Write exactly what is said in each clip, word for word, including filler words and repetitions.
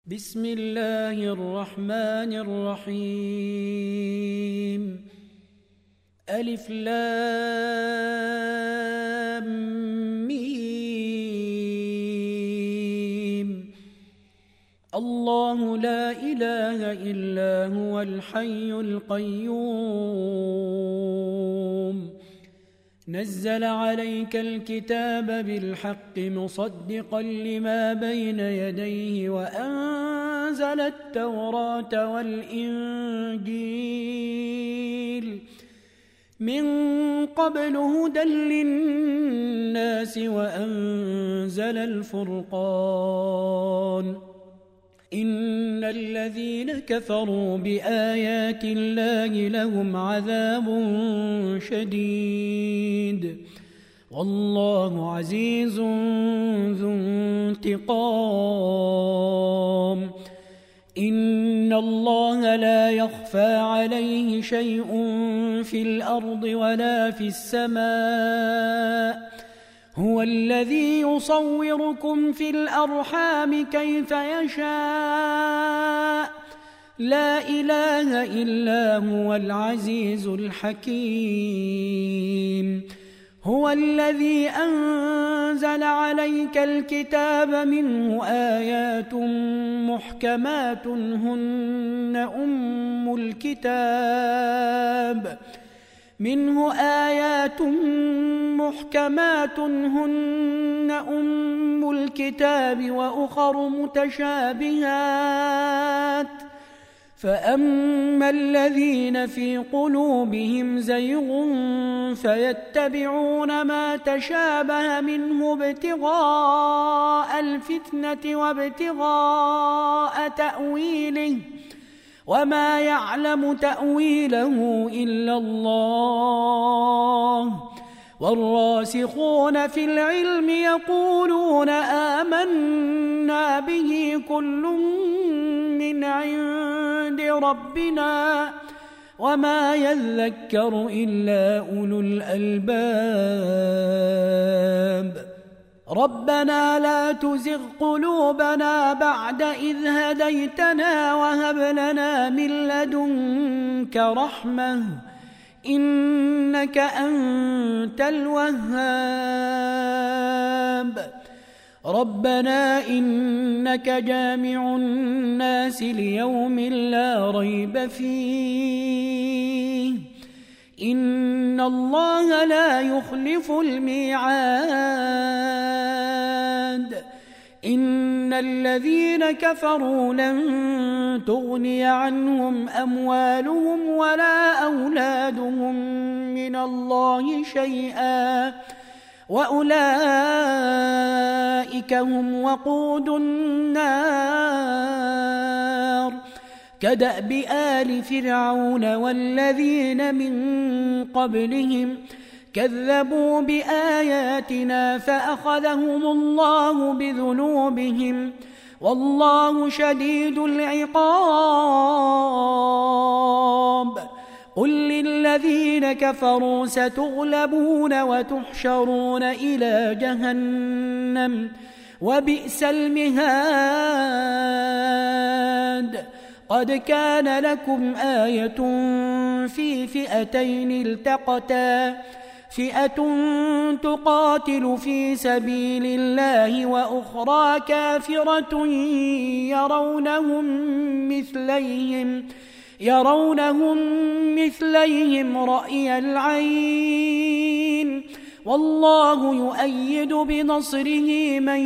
بسم الله الرحمن الرحيم. ألف لام ميم. الله لا إله إلا هو الحي القيوم. نزل عليك الكتاب بالحق مصدقا لما بين يديه وأنزل التوراة والإنجيل من قبل هدى للناس وأنزل الفرقان. إن الذين كفروا بآيات الله لهم عذاب شديد والله عزيز ذو انتقام. إن الله لا يخفى عليه شيء في الأرض ولا في السماء. هو الذي يصوركم في الأرحام كيف يشاء. لا إله إلا هو العزيز الحكيم. هو الذي أنزل عليك الكتاب منه آيات محكمات هن أم الكتاب منه آيات محكمات هن أم الكتاب وأخر متشابهات فأما الذين في قلوبهم زيغ فيتبعون ما تشابه منه ابتغاء الفتنة وابتغاء تأويله وما يعلم تأويله إلا الله. والراسخون في العلم يقولون آمنا به كل من عند ربنا وما يذكر إلا أولو الألباب. ربنا لا تزغ قلوبنا بعد إذ هديتنا وهب لنا من لدنك رحمة إنك أنت الوهاب. ربنا إنك جامع الناس ليوم لا ريب فيه إن الله لا يخلف الميعاد. إن الذين كفروا لن تغني عنهم أموالهم ولا أولادهم من الله شيئا وأولئك هم وقود النار. كدأب آل فرعون والذين من قبلهم كذبوا بآياتنا فأخذهم الله بذنوبهم والله شديد العقاب. قل للذين كفروا ستغلبون وتحشرون إلى جهنم وبئس المهاد. قد كان لكم آية في فئتين التقتا فئة تقاتل في سبيل الله وأخرى كافرة يرونهم مثليهم يرونهم مثليهم رأي العين والله يؤيد بنصره من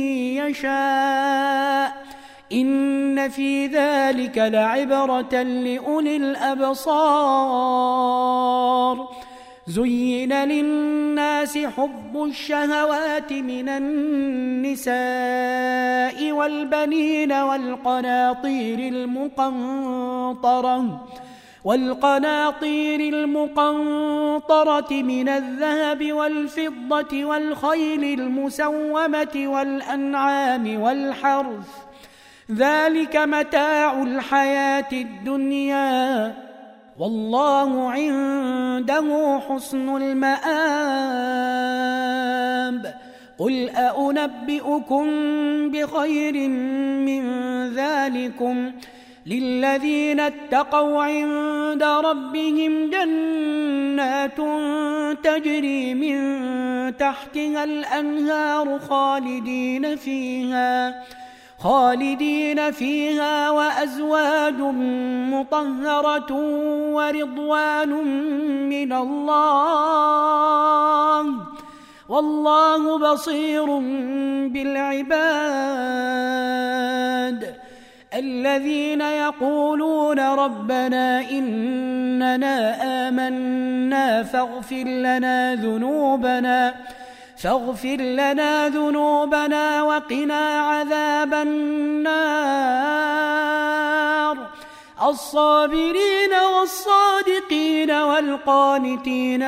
يشاء. إن في ذلك لعبرة لأولي الأبصار. زين للناس حب الشهوات من النساء والبنين والقناطير المقنطرة والقناطير المقنطرة من الذهب والفضة والخيل المسومة والأنعام والحرث ذلك متاع الحياة الدنيا والله عنده حسن المآب. قل أأنبئكم بخير من ذلكم للذين اتقوا عند ربهم جنات تجري من تحتها الأنهار خالدين فيها خالدين فيها وأزواج مطهرة ورضوان من الله والله بصير بالعباد الذين يقولون ربنا إننا آمنا فاغفر لنا ذنوبنا فاغفر لنا ذنوبنا وقنا عذاب النار الصابرين والصادقين والقانتين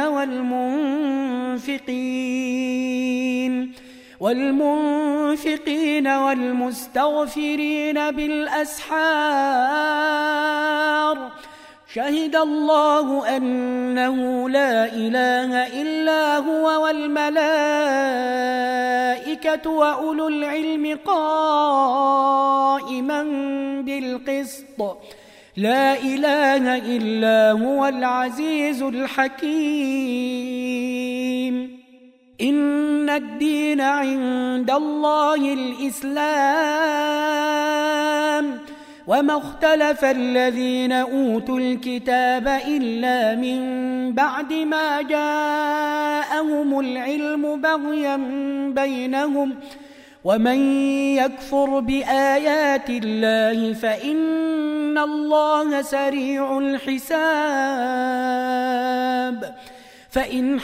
والمنفقين والمنفقين والمستغفرين بالأسحار شهد الله أنه لا إله إلا هو والملائكة وأولو العلم قائما بالقسط لا إله إلا هو العزيز الحكيم إن الدين عند الله الإسلام وما اختلف الذين أوتوا الكتاب إلا من بعد ما جاءهم العلم بغيا بينهم ومن يكفر بآيات الله فإن الله سريع الحساب فإن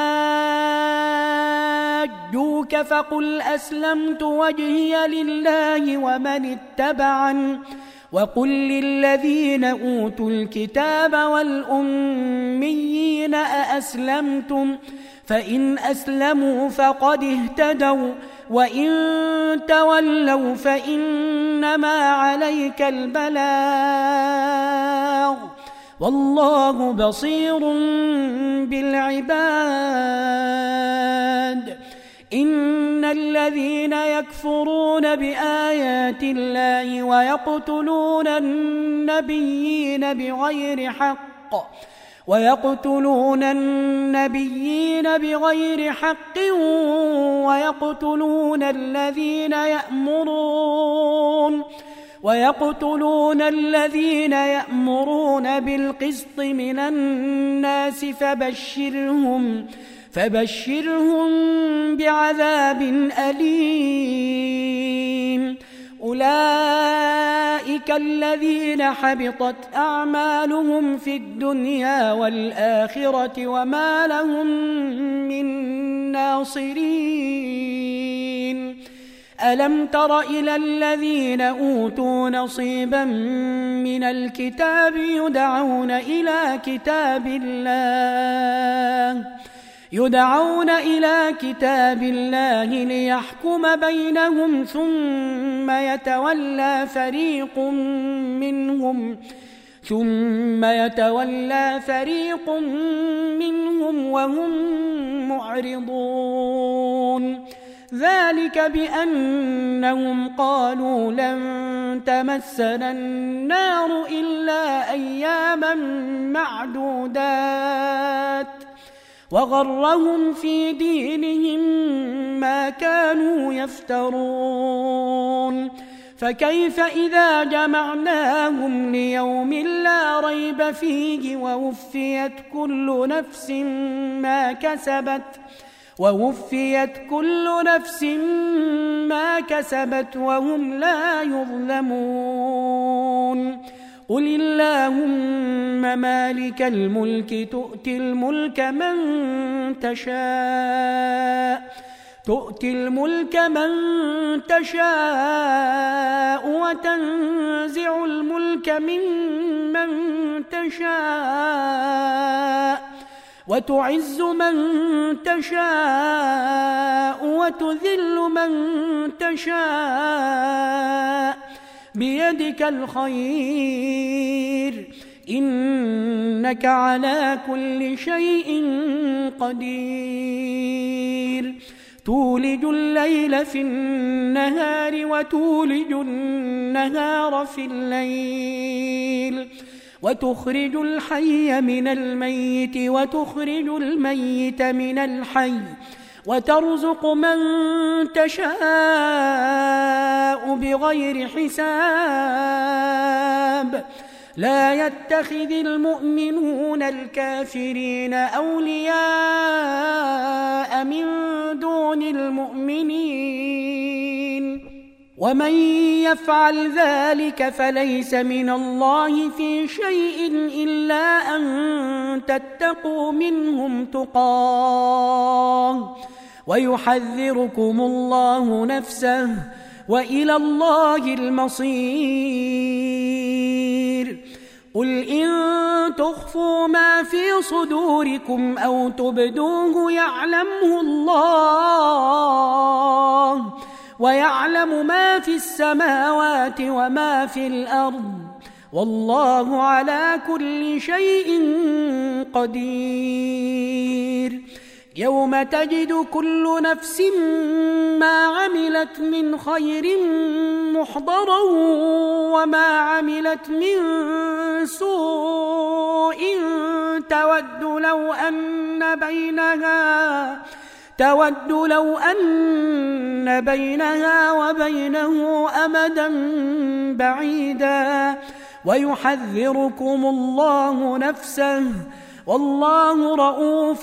حاجوك فقل أسلمت وجهي لله ومن اتبعني وقل للذين أوتوا الكتاب والأميين أأسلمتم فإن أسلموا فقد اهتدوا وإن تولوا فإنما عليك البلاغ والله بصير بالعباد إن الذين يكفرون بآيات الله ويقتلون النبيين بغير حق ويقتلون النبيين بغير حق ويقتلون الذين يأمرون ويقتلون الذين يأمرون بالقسط من الناس فبشرهم فبشرهم بعذاب أليم أولئك الذين حبطت أعمالهم في الدنيا والآخرة وما لهم من ناصرين ألم تر إلى الذين أوتوا نصيبا من الكتاب يدعون إلى كتاب الله يدعون إلى كتاب الله ليحكم بينهم ثم يتولى فريق منهم ثم يتولى فريق منهم وهم معرضون ذلك بأنهم قالوا لن تمسنا النار إلا أياما معدودات وغرهم في دينهم ما كانوا يفترون فكيف إذا جمعناهم ليوم لا ريب فيه ووفيت كل نفس ما كسبت ووفيت كل نفس ما كسبت وهم لا يظلمون قل اللهم مالك الملك تؤتي الملك من تشاء تؤتي الملك من تشاء وتنزع الملك ممن تشاء وتعز من تشاء وتذل من تشاء بيدك الخير إنك على كل شيء قدير تولج الليل في النهار وتولج النهار في الليل وتخرج الحي من الميت وتخرج الميت من الحي وترزق من تشاء بغير حساب لا يتخذ المؤمنون الكافرين أولياء من دون المؤمنين ومن يفعل ذلك فليس من الله في شيء إلا أن تتقوا منهم تقاه ويحذركم الله نفسه وإلى الله المصير قل إن تخفوا ما في صدوركم أو تبدوه يعلمه الله ويعلم ما في السماوات وما في الأرض والله على كل شيء قدير يوم تجد كل نفس ما عملت من خير محضرا وما عملت من سوء تود لو أن بينها تود لو أن بينها وبينه أمدا بعيدا ويحذركم الله نفسه والله رؤوف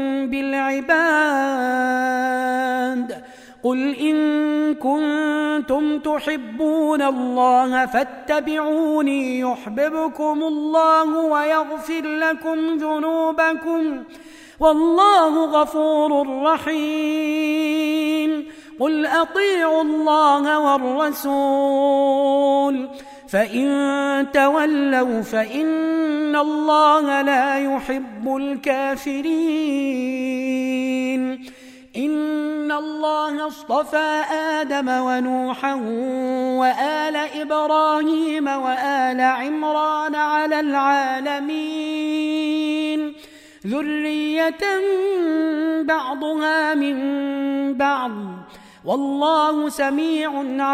بالعباد قل إن كنتم تحبون الله فاتبعوني يحببكم الله ويغفر لكم ذنوبكم والله غفور رحيم قل أطيعوا الله والرسول فإن تولوا فإن الله لا يحب الكافرين إن الله اصطفى آدم ونوحا وآل إبراهيم وآل عمران على العالمين ذرية بعضها من بعض والله سميع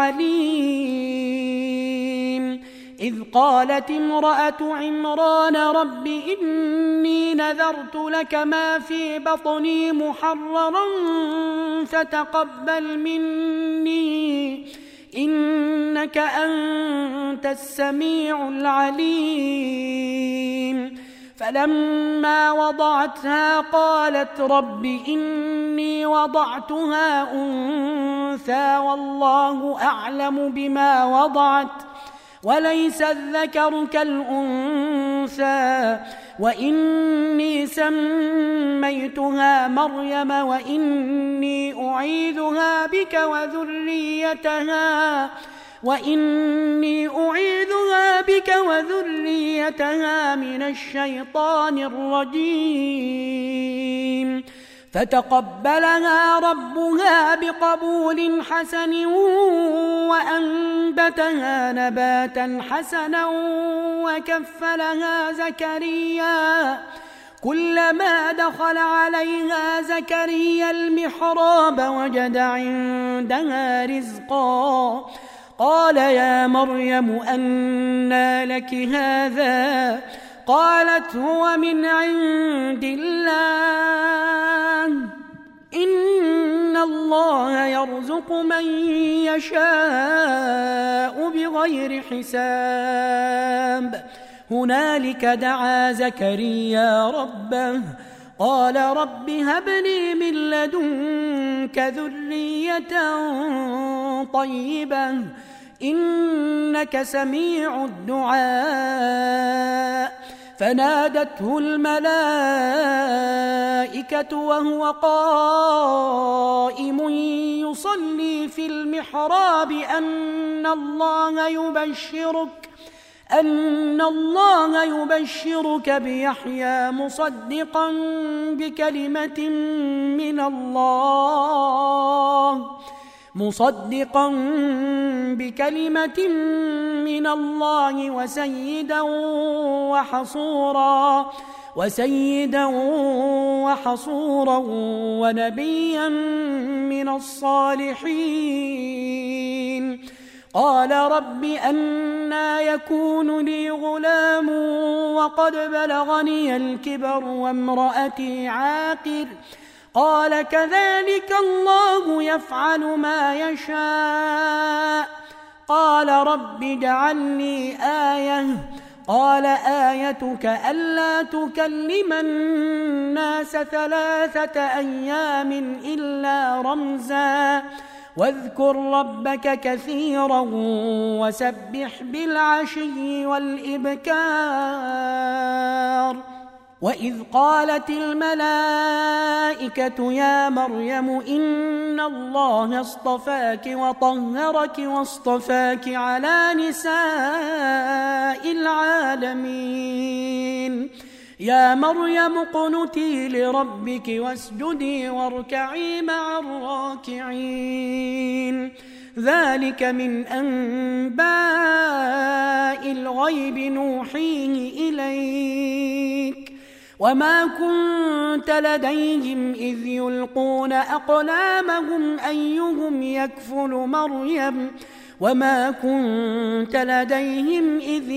عليم إذ قالت امرأة عمران رب إني نذرت لك ما في بطني محررا فتقبل مني إنك أنت السميع العليم فلما وضعتها قالت رب إني وضعتها أنثى والله أعلم بما وضعت وليس الذكر كالأنثى وإني سميتها مريم وإني أعيذها بك وذريتها وإني أعيذها بك وذريتها من الشيطان الرجيم فتقبلها ربها بقبول حسن وأنبتها نباتا حسنا وكفلها زكريا كلما دخل عليها زكريا المحراب وجد عندها رزقا قال يا مريم أنى لك هذا قالت هو من عند الله إن الله يرزق من يشاء بغير حساب هنالك دعا زكريا ربه قال رب هب لي من لدنك ذرية طيبة إنك سميع الدعاء فنادته الملائكة وهو قائم يصلي في المحراب أن الله يبشرك أن الله يبشرك بيحيى مصدقا بكلمة من الله مصدقا بكلمة من الله وسيدا وحصورا وسيدا وحصورا ونبيا من الصالحين. قال رب أنى يكون لي غلام وقد بلغني الكبر وامرأتي عاقر؟ قال كذلك الله يفعل ما يشاء. قال رب اجعل لي آية. قال آيتك ألا تكلم الناس ثلاثة أيام إلا رمزا واذكر ربك كثيرا وسبح بالعشي والإبكار. وإذ قالت الملائكة يا مريم إن الله اصطفاك وطهرك واصطفاك على نساء العالمين. يا مريم اقنتي لربك واسجدي واركعي مع الراكعين. ذلك من أنباء الغيب نوحيه إليك وما كنت لديهم إذ يلقون أقلامهم أيهم يكفل مريم وما كنت لديهم إذ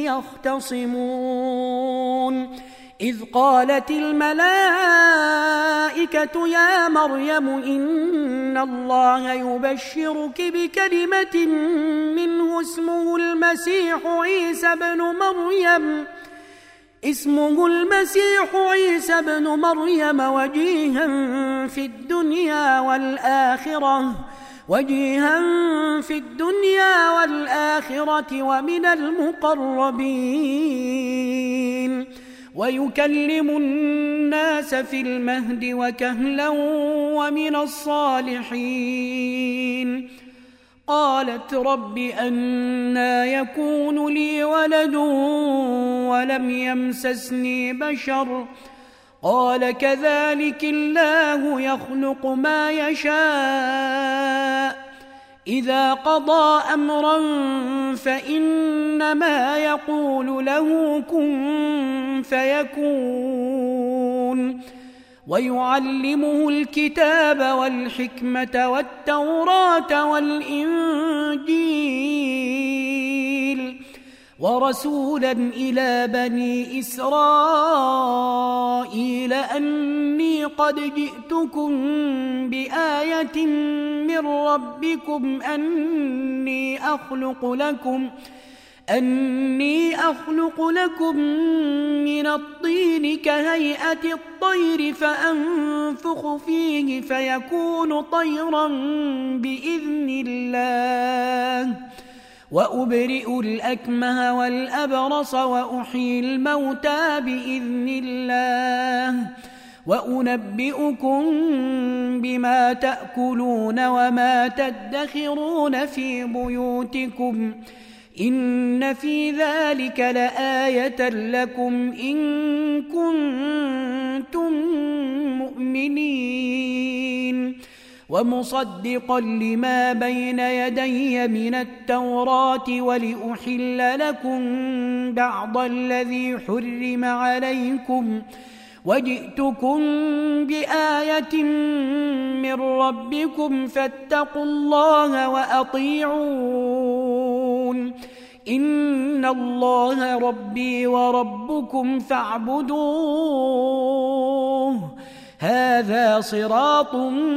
يختصمون. إذ قالت الملائكة يا مريم إن الله يبشرك بكلمة منه اسمه المسيح عيسى بن مريم اسمه المسيح عيسى بن مريم وجيها في الدنيا والآخرة وجيها في الدنيا والآخرة ومن المقربين ويكلم الناس في المهد وكهلا ومن الصالحين. قالت رب أنى يكون لي ولد ولم يمسسني بشر؟ قال كذلك الله يخلق ما يشاء إذا قضى أمرا فإنما يقول له كن فيكون. ويعلمه الكتاب والحكمة والتوراة والإنجيل ورسولا إلى بني إسرائيل أني قد جئتكم بآية من ربكم أني أخلق لكم أني أخلق لكم من الطين كهيئة الطير فأنفخ فيه فيكون طيرا بإذن الله وأبرئ الأكمه والأبرص وأحيي الموتى بإذن الله وأنبئكم بما تأكلون وما تدخرون في بيوتكم إن في ذلك لآية لكم إن كنتم مؤمنين. ومصدقا لما بين يدي من التوراة ولأحل لكم بعض الذي حرم عليكم وجئتكم بآية من ربكم فاتقوا الله وأطيعون. إن الله ربي وربكم فاعبدوه هذا صراط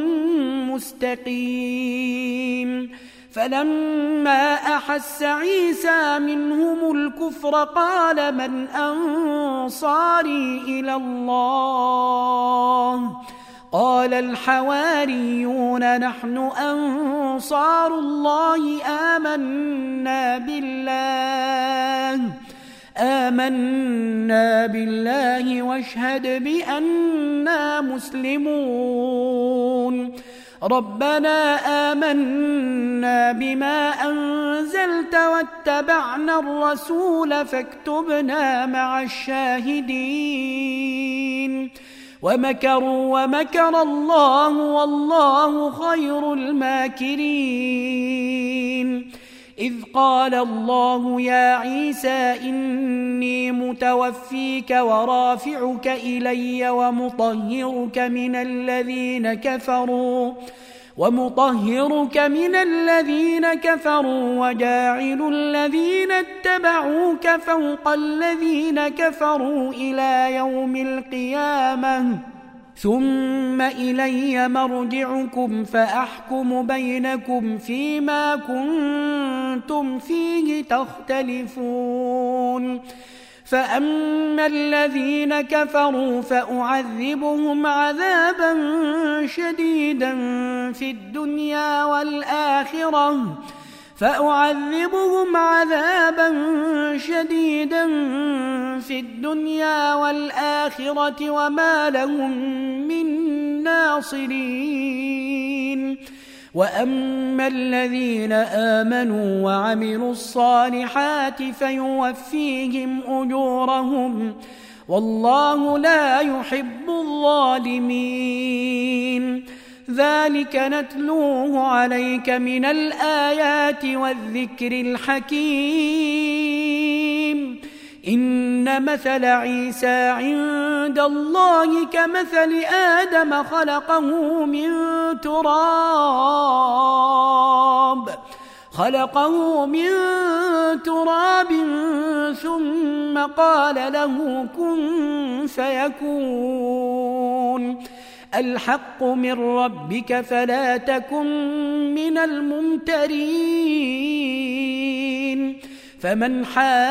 مستقيم. فلما أحس عيسى منهم الكفر قال من أنصاري إلى الله؟ قال الحواريون نحن أنصار الله آمنا بالله آمنا بالله واشهد بأننا مسلمون. ربنا آمنا بما أنزلت واتبعنا الرسول فاكتبنا مع الشاهدين. ومكروا ومكر الله والله خير الماكرين. إذ قال الله يا عيسى إني متوفيك ورافعك إلي ومطهرك من الذين كفروا ومطهرك من الذين كفروا وجاعل الذين اتبعوك فوق الذين كفروا إلى يوم القيامة ثم إلي مرجعكم فأحكم بينكم فيما كنتم فيه تختلفون فأما الذين كفروا فأعذبهم عذابا شديدا في الدنيا والآخرة فأعذبهم عذابا شديدا في الدنيا والآخرة وما لهم من ناصرين وأما الذين آمنوا وعملوا الصالحات فيوفيهم أجورهم والله لا يحب الظالمين ذلك نتلوه عليك من الآيات والذكر الحكيم إن مثل عيسى عند الله كمثل آدم خلقه من تراب خلقه من تراب ثم قال له كن فيكون الحق من ربك فلا تكن من الممترين فمن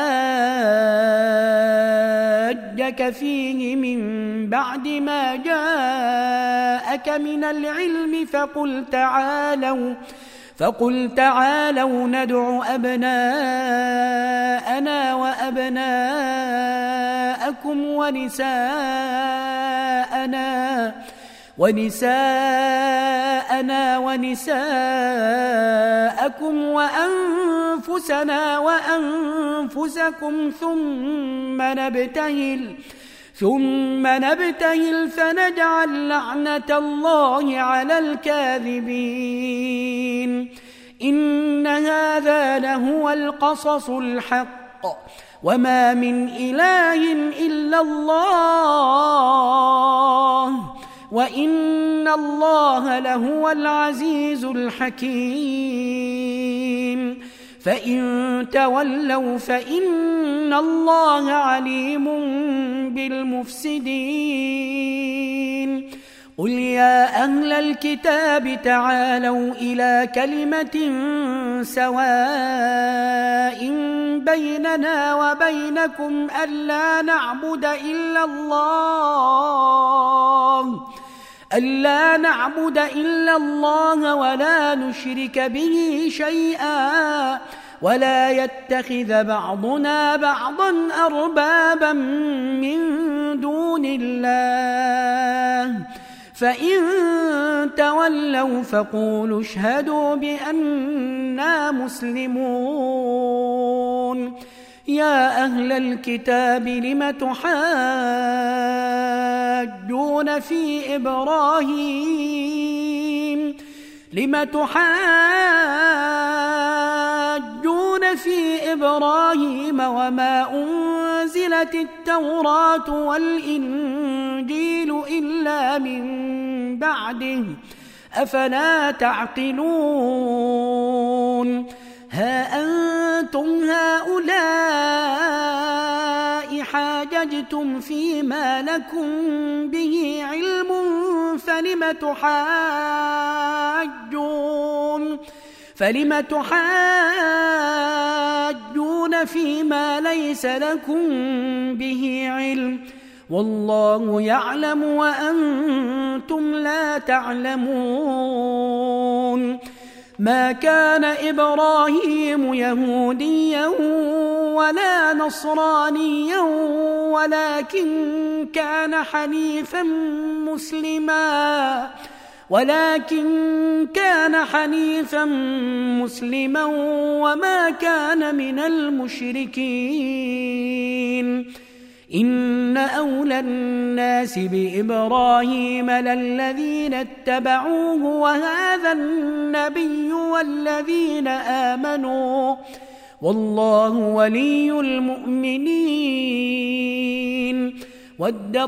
حاجك فيه من بعد ما جاءك من العلم فقل تعالوا فقل تعالوا ندع أبناءنا وأبناءكم ونساءنا ونساءنا ونساءكم وأنفسنا وأنفسكم ثم نبتهل ثم نبتهل فنجعل لعنة الله على الكاذبين إن هذا لهو القصص الحق وما من إله إلا الله وإن الله لهو العزيز الحكيم فإن تولوا فإن الله عليم بالمفسدين قل يا أهل الكتاب تعالوا إلى كلمة سواء بيننا وبينكم ألا نعبد إلا الله ألا نعبد إلا الله ولا نشرك به شيئا ولا يتخذ بعضنا بعضا أربابا من دون الله فإن تولوا فقولوا اشهدوا بأننا مسلمون يا أهل الكتاب لم تحاجون في إبراهيم لم تحاجون في إبراهيم وما أنزلت التوراة والإنجيل إلا من بعده أفلا تعقلون ها أنتم هؤلاء حاججتم فيما لكم به علم فلم تحاجون فلم تحاجون فيما ليس لكم به علم والله يعلم وأنتم لا تعلمون ما كان إبراهيم يهوديا ولا نصرانيا ولكن كان حنيفا مسلما ولكن كان حنيفا مسلما وما كان من المشركين إن أولى الناس بإبراهيم للذين اتبعوه وهذا النبي والذين آمنوا والله ولي المؤمنين. ودت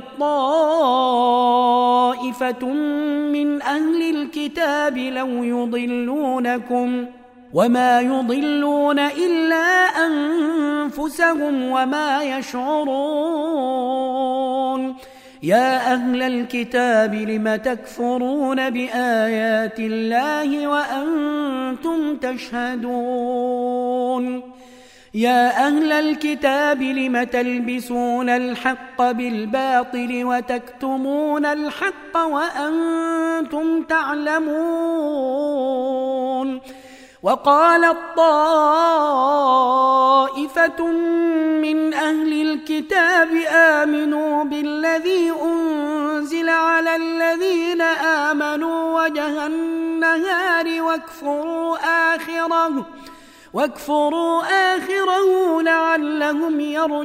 طائفة من أهل الكتاب لو يضلونكم وما يضلون إلا أنفسهم وما يشعرون. يا أهل الكتاب لم تكفرون بآيات الله وأنتم تشهدون. يا أهل الكتاب لم تلبسون الحق بالباطل وتكتمون الحق وأنتم تعلمون. وقالت طائفة من أهل الكتاب آمنوا بالذي أنزل على الذين آمنوا وجه النهار واكفروا آخره واكفروا آخره لعلهم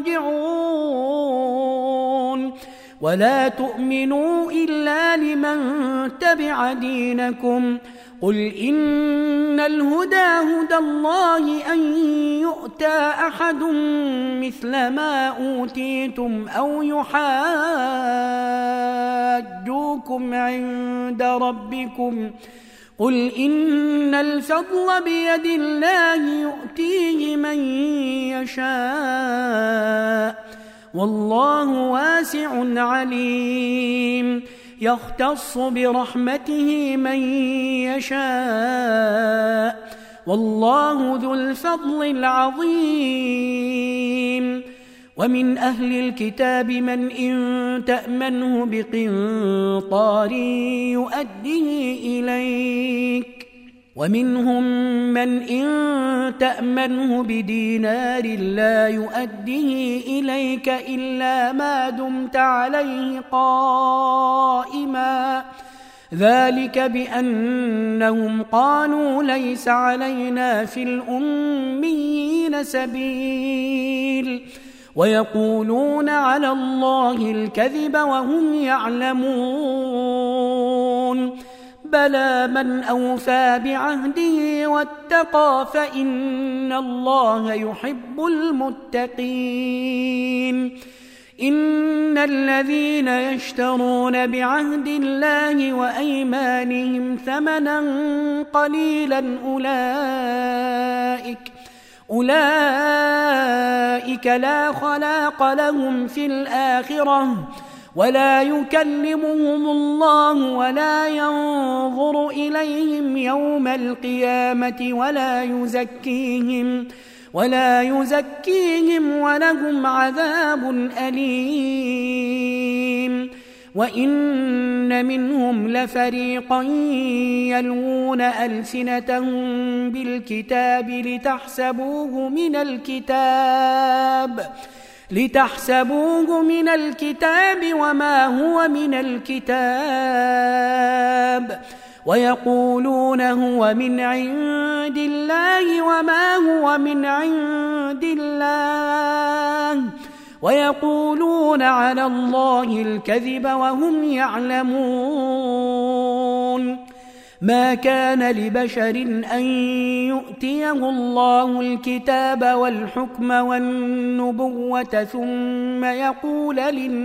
يرجعون. ولا تؤمنوا إلا لمن تبع دينكم. قل إن الهدى هدى الله أن يؤتى أحد مثل ما أوتيتم أو يحاجوكم عند ربكم. قل إن الفضل بيد الله يؤتيه من يشاء والله واسع عليم. يختص برحمته من يشاء والله ذو الفضل العظيم. ومن أهل الكتاب من إن تأمنه بقنطار يؤديه إليك ومنهم من إن تأمنه بدينار لا يؤديه إليك إلا ما دمت عليه قائما. ذلك بأنهم قالوا ليس علينا في الأميين سبيل ويقولون على الله الكذب وهم يعلمون. بلى من أوفى بعهده واتقى فإن الله يحب المتقين. إن الذين يشترون بعهد الله وأيمانهم ثمنا قليلا أولئك أولئك لا خلاق لهم في الآخرة ولا يكلمهم الله ولا ينظر إليهم يوم القيامة ولا يزكيهم ولا يزكيهم ولهم عذاب أليم. وإن منهم لفريقا يلوون ألسنتهم بالكتاب لتحسبوه من الكتاب لتحسبوه من الكتاب وما هو من الكتاب ويقولون هو من عند الله وما هو من عند الله ويقولون على الله الكذب وهم يعلمون. ما كان لبشر أن يؤتيه الله الكتاب والحكم والنبوة ثم يقول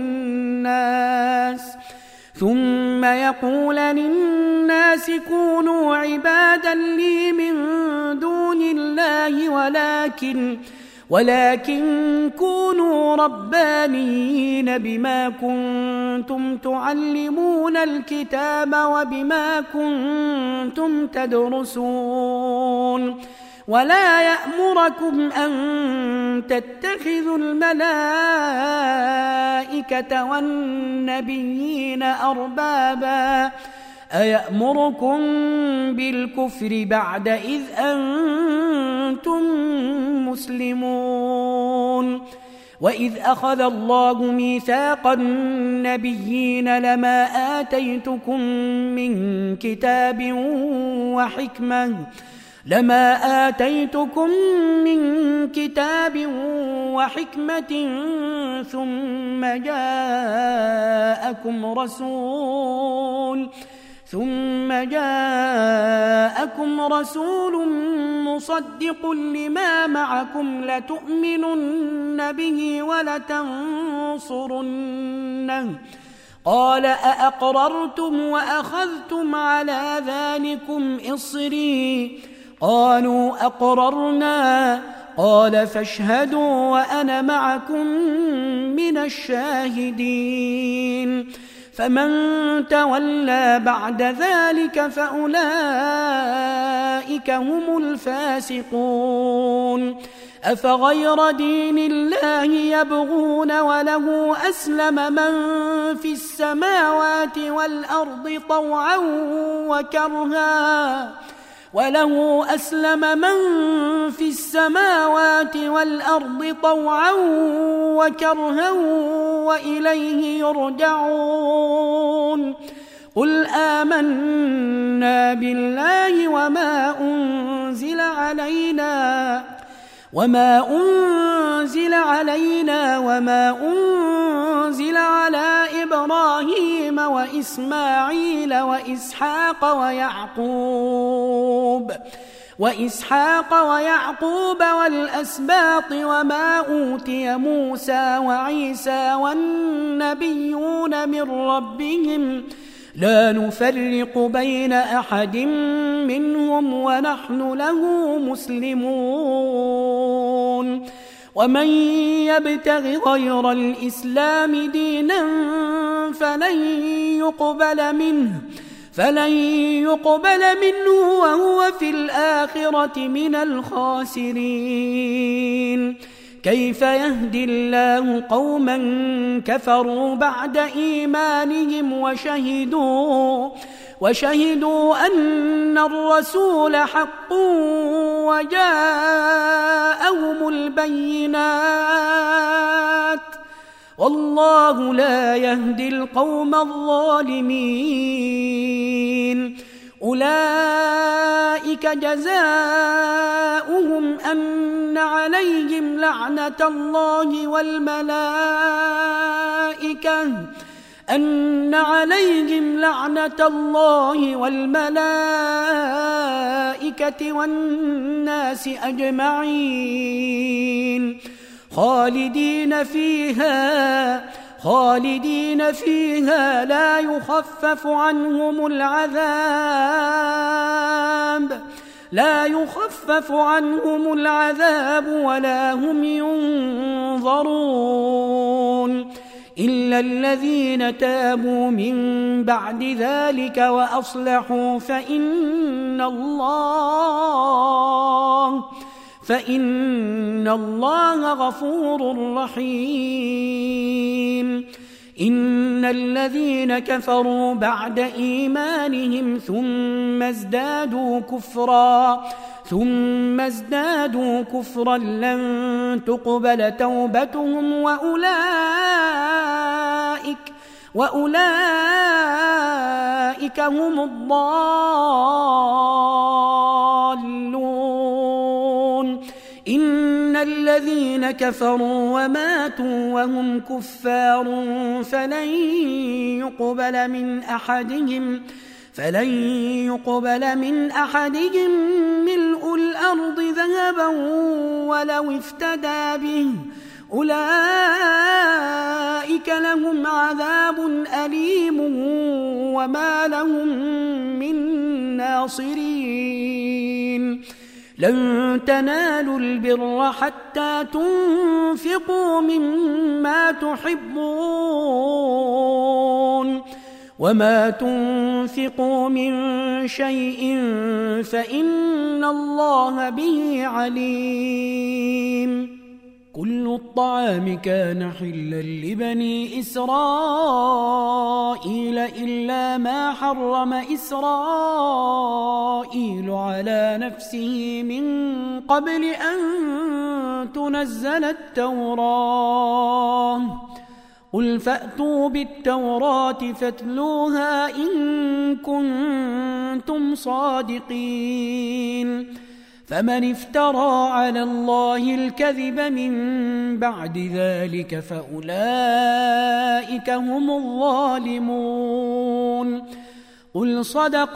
للناس ثم يقول للناس كونوا عبادا لي من دون الله ولكن ولكن كونوا ربانيين بما كنتم تعلمون الكتاب وبما كنتم تدرسون. ولا يأمركم أن تتخذوا الملائكة والنبيين أربابا أيأمركم بالكفر بعد إذ أنتم مسلمون. وإذ أخذ الله ميثاق النبيين لما آتيتكم من كتاب وحكمة لما آتيتكم من كتاب وحكمة ثم جاءكم رسول ثم جاءكم رسول مصدق لما معكم لتؤمنن به ولتنصرنه قال أأقررتم وأخذتم على ذلكم إصري قالوا أقررنا قال فاشهدوا وأنا معكم من الشاهدين فمن تولى بعد ذلك فأولئك هم الفاسقون أفغير دين الله يبغون وله أسلم من في السماوات والأرض طوعا وكرها وله أسلم من في السماوات والأرض طوعا وكرها وإليه يرجعون قل آمنا بالله وما أنزل علينا وما أنزل علينا وما أنزل على إبراهيم وإسماعيل وإسحاق ويعقوب وإسحاق ويعقوب والأسباط وما أوتي موسى وعيسى والنبيون من ربهم لا نفرق بين أحد منهم ونحن له مسلمون ومن يبتغ غير الإسلام دينا فلن يقبل منه فلن يقبل منه وهو في الآخرة من الخاسرين كيف يهدي الله قوما كفروا بعد إيمانهم وشهدوا وشهدوا أن الرسول حق وجاءهم البينات والله لا يهدي القوم الظالمين أولئك جزاؤهم أن عليهم لعنة الله والملائكة أن عليهم لعنة الله والملائكة والناس أجمعين خالدين فيها خالدين فيها لا يخفف عنهم العذاب لا يخفف عنهم العذاب ولا هم ينظرون إلا الذين تابوا من بعد ذلك وأصلحوا فإن الله فإن الله غفور رحيم إن الذين كفروا بعد إيمانهم ثم ازدادوا كفرا ثم ازدادوا كفرا لن تقبل توبتهم وأولئك وأولئك هم الضالون إن الذين كفروا وماتوا وهم كفار فلن يقبل من أحدهم فلن يقبل من أحدهم ملء الأرض ذهبا ولو افتدى به أولئك لهم عذاب أليم وما لهم من ناصرين لن تنالوا البر حتى تنفقوا مما تحبون وما تنفقوا من شيء فإن الله به عليم كل الطعام كان حلا لبني إسرائيل إلا ما حرم إسرائيل على نفسه من قبل أن تنزل التوراة قل فأتوا بالتوراة فاتلوها إن كنتم صادقين فمن افترى على الله الكذب من بعد ذلك فأولئك هم الظالمون. قل صدق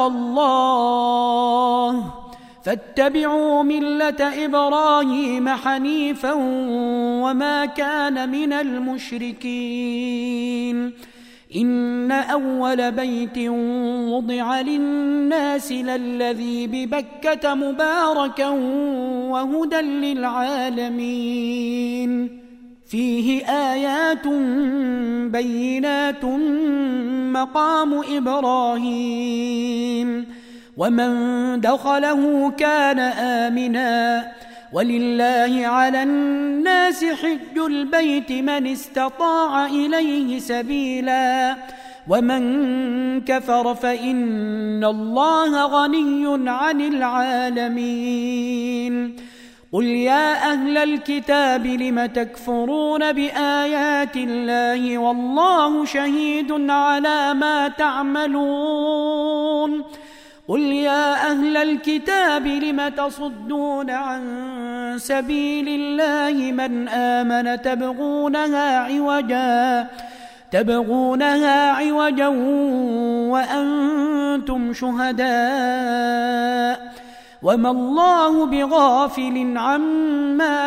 الله فاتبعوا ملة إبراهيم حنيفا وما كان من المشركين. إن أول بيت وضع للناس للذي ببكة مباركا وهدى للعالمين فيه آيات بينات مقام إبراهيم ومن دخله كان آمنا ولله على الناس حج البيت من استطاع إليه سبيلا ومن كفر فإن الله غني عن العالمين. قل يا أهل الكتاب لم تكفرون بآيات الله والله شهيد على ما تعملون. قل يا أهل الكتاب لم تصدون عن سبيل الله من آمن تبغونها عوجا تبغونها عوجا وأنتم شهداء وما الله بغافل عما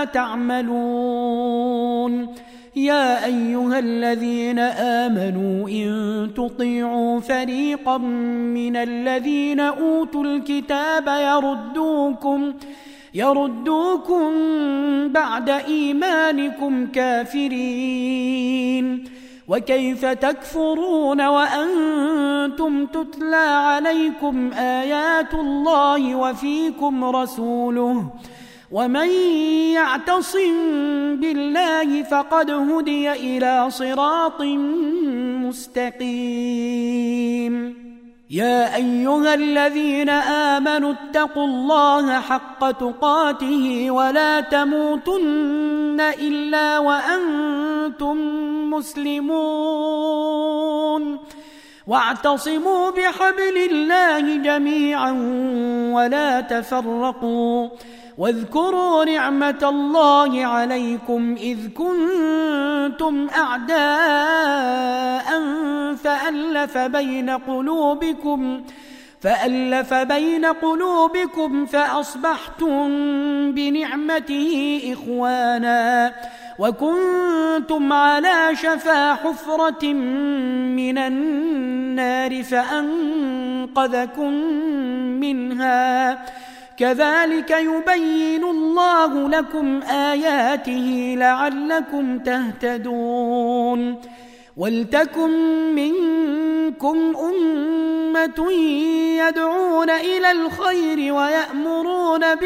تعملون. يا أيها الذين آمنوا إن تطيعوا فريقا من الذين أوتوا الكتاب يردوكم يردوكم بعد إيمانكم كافرين وكيف تكفرون وأنتم تتلى عليكم آيات الله وفيكم رسوله ومن يعتصم بالله فقد هدي إلى صراط مستقيم. يا أيها الذين آمنوا اتقوا الله حق تقاته ولا تموتن إلا وأنتم مسلمون واعتصموا بحبل الله جميعا ولا تفرقوا واذكروا نعمة الله عليكم إذ كنتم أعداء فألف بين قلوبكم فألف بين قلوبكم فأصبحتم بنعمته إخوانا وكنتم على شفا حفرة من النار فأنقذكم منها كذلك يبين الله لكم آياته لعلكم تهتدون. ولتكن منكم أمة يدعون إلى الخير ويأمرون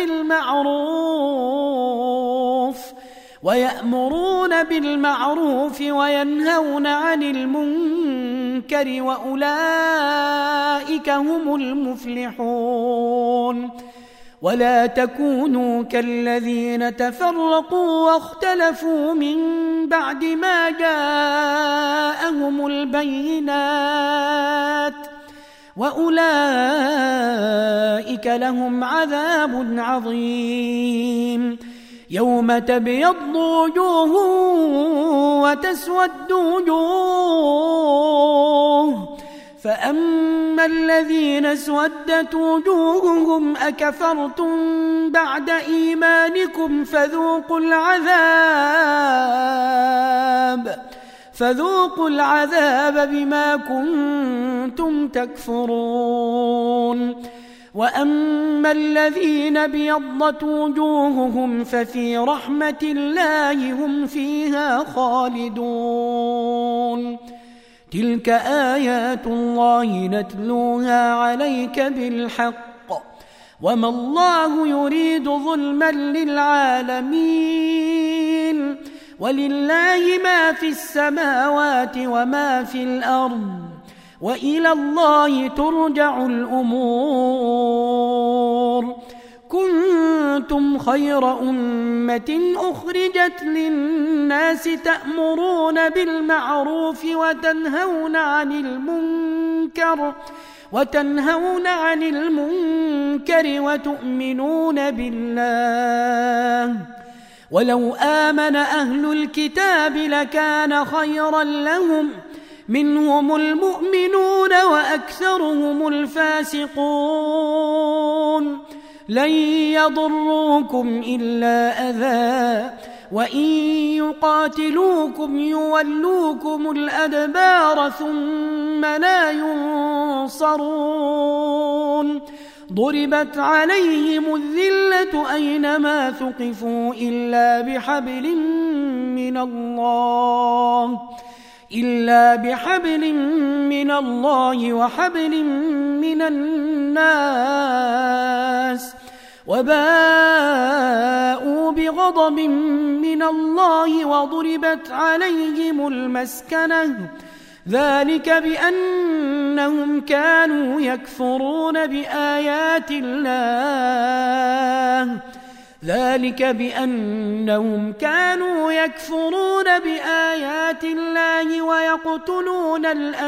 بالمعروف ويأمرون بالمعروف وينهون عن المنكر وأولئك هم المفلحون. ولا تكونوا كالذين تفرقوا واختلفوا من بعد ما جاءهم البينات وأولئك لهم عذاب عظيم. يوم تبيض وجوه وتسود وجوه فأما الذين اسودت وجوههم أكفرتم بعد إيمانكم فذوقوا العذاب فذوقوا العذاب بما كنتم تكفرون. وأما الذين ابيضت وجوههم ففي رحمة الله هم فيها خالدون. تلك آيات الله نتلوها عليك بالحق وما الله يريد ظلما للعالمين ولله ما في السماوات وما في الأرض وإلى الله ترجع الأمور. كنتم خير أمة أخرجت للناس تأمرون بالمعروف وتنهون عن المنكر وتنهون عن المنكر وتؤمنون بالله ولو آمن أهل الكتاب لكان خيرا لهم منهم المؤمنون وأكثرهم الفاسقون لن يضروكم إلا أذى وإن يقاتلوكم يولوكم الأدبار ثم لا ينصرون ضربت عليهم الذلة أينما ثقفوا إلا بحبل من الله إلا بحبل من الله وحبل من الناس وباءوا بغضب من الله وضربت عليهم المسكنة ذلك بأنهم كانوا يكفرون بآيات الله ذلك بأنهم كانوا يكفرون بآيات الله ويقتلون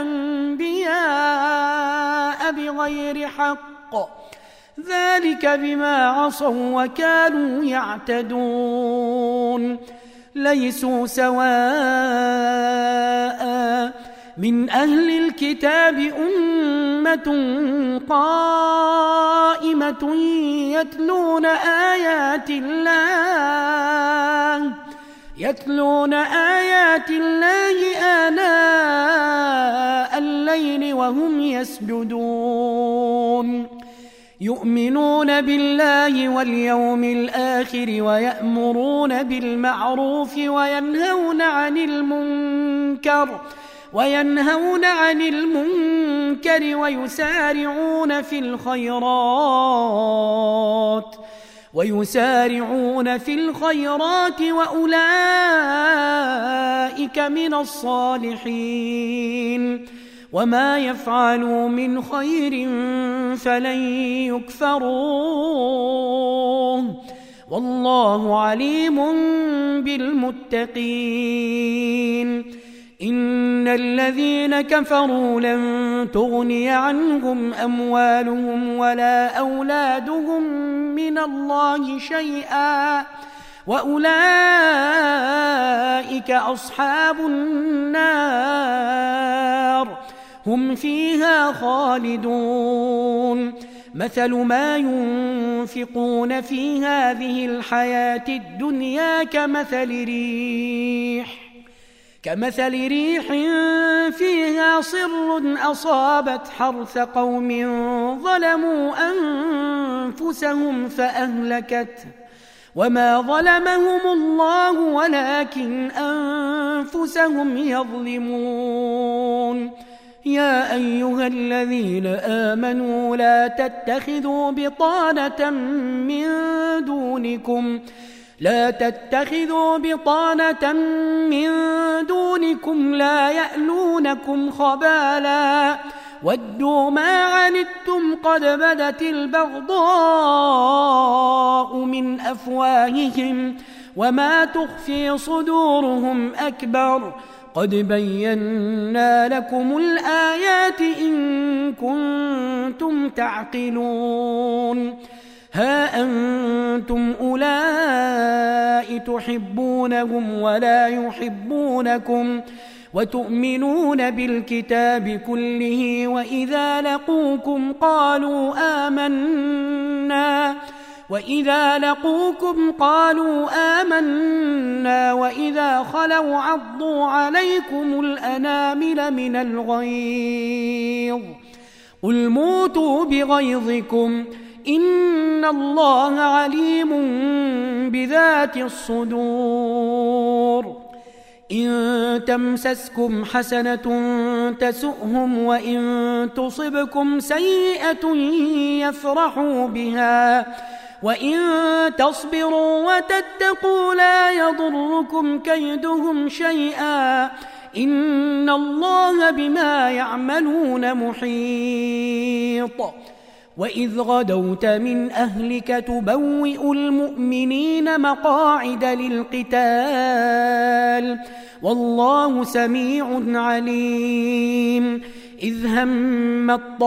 الأنبياء بغير حق ذلك بما عصوا وكانوا يعتدون ليسوا سواء من أهل الكتاب أمة قائمة يتلون آيات الله يتلون آيات الله آناء الليل وهم يسجدون يؤمنون بالله واليوم الآخر ويأمرون بالمعروف وينهون عن المنكر وينهون عن المنكر ويسارعون في الخيرات ويسارعون في الخيرات وأولئك من الصالحين وما يفعلوا من خير فلن يكفروه والله عليم بالمتقين إن الذين كفروا لن تغني عنهم أموالهم ولا أولادهم من الله شيئا وأولئك أصحاب النار هم فيها خالدون مثل ما ينفقون في هذه الحياة الدنيا كمثل ريح كمثل ريح فيها صر أصابت حرث قوم ظلموا أنفسهم فأهلكته وما ظلمهم الله ولكن أنفسهم يظلمون يا أيها الذين آمنوا لا تتخذوا بطانة من دونكم لا تتخذوا بطانة من دونكم لا يألونكم خبالا ودوا ما عنتم قد بدت البغضاء من أفواههم وما تخفي صدورهم أكبر قد بينا لكم الآيات إن كنتم تعقلون ها أنتم أولئك تحبونهم ولا يحبونكم وتؤمنون بالكتاب كله وإذا لقوكم قالوا آمنا وإذا لقوكم قالوا آمنا وإذا خلوا عضوا عليكم الأنامل من الغيظ قل موتوا بغيظكم إن الله عليم بذات الصدور إن تمسسكم حسنة تسؤهم وإن تصبكم سيئة يفرحوا بها وإن تصبروا وتتقوا لا يضركم كيدهم شيئا إن الله بما يعملون محيط وإذ غدوت من أهلك تبوئ المؤمنين مقاعد للقتال والله سميع عليم إذ هم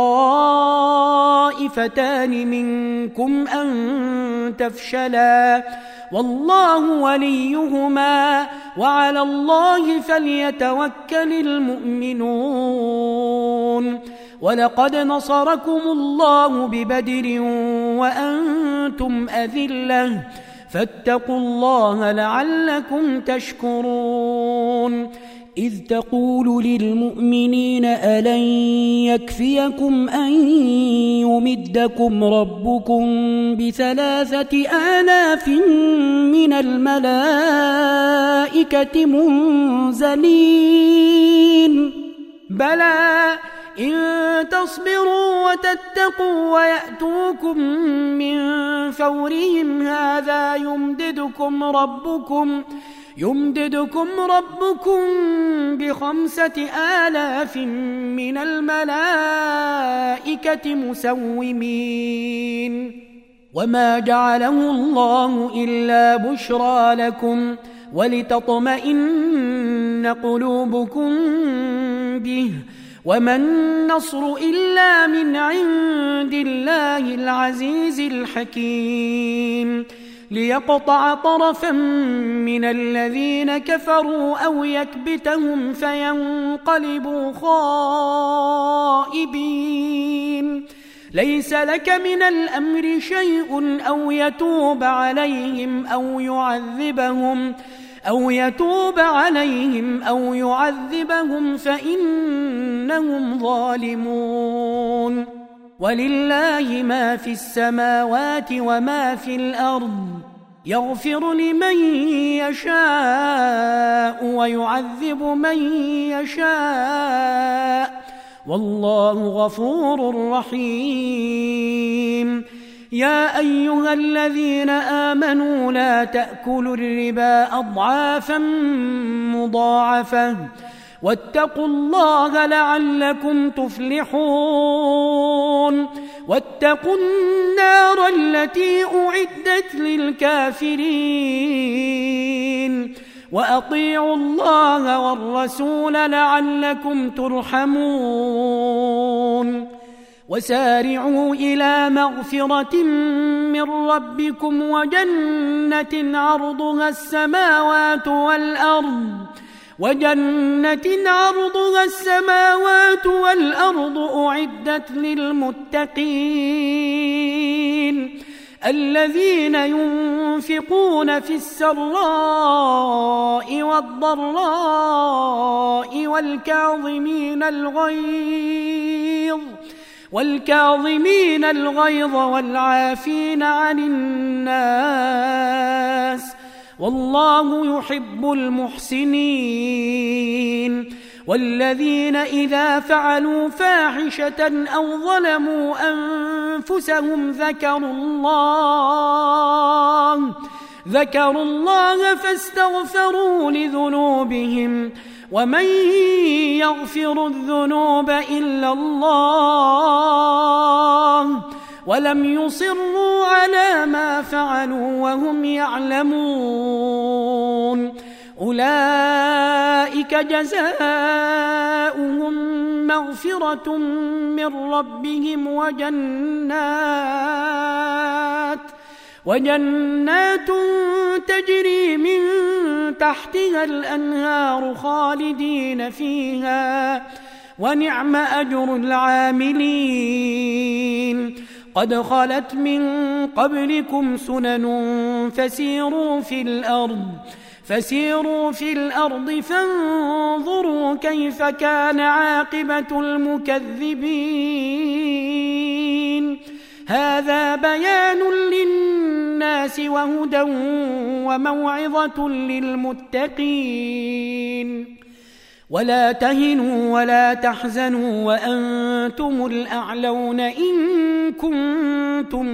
الطائفتان منكم أن تفشلا والله وليهما وعلى الله فليتوكل المؤمنون ولقد نصركم الله ببدر وأنتم أذلة فاتقوا الله لعلكم تشكرون إذ تقول للمؤمنين ألن يكفيكم أن يمدكم ربكم بثلاثة آلاف من الملائكة منزلين بلى إن تصبروا وتتقوا ويأتوكم من فورهم هذا يمددكم ربكم يمددكم ربكم بخمسة آلاف من الملائكة مسومين وما جعله الله إلا بشرى لكم ولتطمئن قلوبكم به وما النصر إلا من عند الله العزيز الحكيم ليقطع طرفا من الذين كفروا أو يكبتهم فينقلبوا خائبين ليس لك من الأمر شيء أو يتوب عليهم أو يعذبهم أو يتوب عليهم أو يعذبهم فإنهم ظالمون ولله ما في السماوات وما في الأرض يغفر لمن يشاء ويعذب من يشاء والله غفور رحيم يا أيها الذين آمنوا لا تأكلوا الربا أضعافا مضاعفة واتقوا الله لعلكم تفلحون واتقوا النار التي أعدت للكافرين وأطيعوا الله والرسول لعلكم ترحمون وسارعوا إلى مغفرة من ربكم وجنة عرضها السماوات والأرض وجنة عرضها السماوات والأرض أعدت للمتقين الذين ينفقون في السراء والضراء والكاظمين الغيظ والكاظمين الغيظ والعافين عن الناس والله يحب المحسنين والذين إذا فعلوا فاحشة أو ظلموا أنفسهم ذكروا الله ذكروا الله فاستغفروا لذنوبهم ومن يغفر الذنوب إلا الله ولم يصروا على ما فعلوا وهم يعلمون أولئك جزاؤهم مغفرة من ربهم وجنات وجنات تجري من تحتها الأنهار خالدين فيها ونعم أجر العاملين قد خلت من قبلكم سنن فسيروا في الأرض فسيروا في الأرض فانظروا كيف كان عاقبة المكذبين هذا بيان للناس وهدى وموعظة للمتقين ولا تهنوا ولا تحزنوا وأنتم الأعلون إن كنتم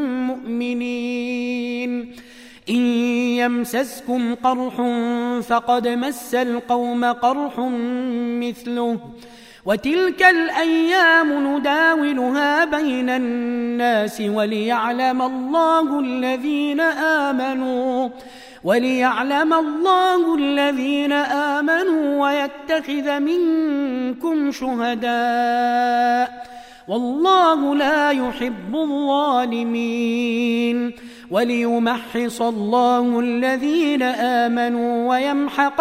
مؤمنين إن يمسسكم قرح فقد مس القوم قرح مثله وتلك الأيام نداولها بين الناس وليعلم الله الذين آمنوا وليعلم الله الذين آمنوا ويتخذ منكم شهداء والله لا يحب الظالمين وليمحص الله الذين آمنوا ويمحق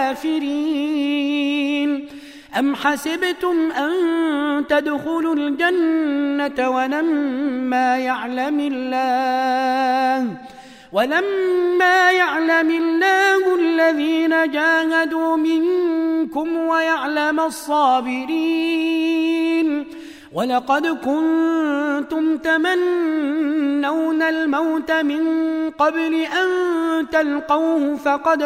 الكافرين. أم حسبتم أن تدخلوا الجنة ولما يعلم الله ولما يعلم الله الذين جاهدوا منكم ويعلم الصابرين ولقد كنتم تمنون الموت من قبل أن تلقوه فقد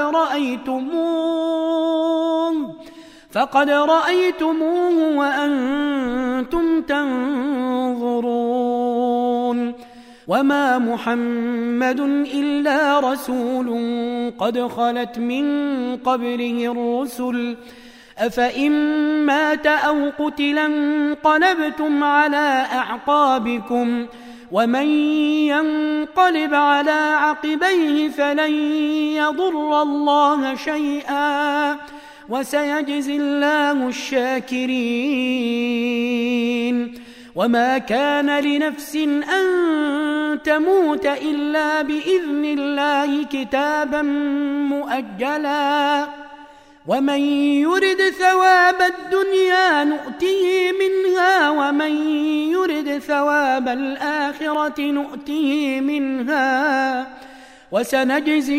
رأيتموه فقد رأيتموه وأنتم تنظرون وما محمد إلا رسول قد خلت من قبله الرسل أفإن مات أو قتلا انقلبتم على أعقابكم ومن ينقلب على عقبيه فلن يضر الله شيئا وسيجزي الله الشاكرين. وما كان لنفس أن تموت إلا بإذن الله كتابا مؤجلا ومن يرد ثواب الدنيا نؤته منها ومن يرد ثواب الآخرة نؤته منها وسنجزي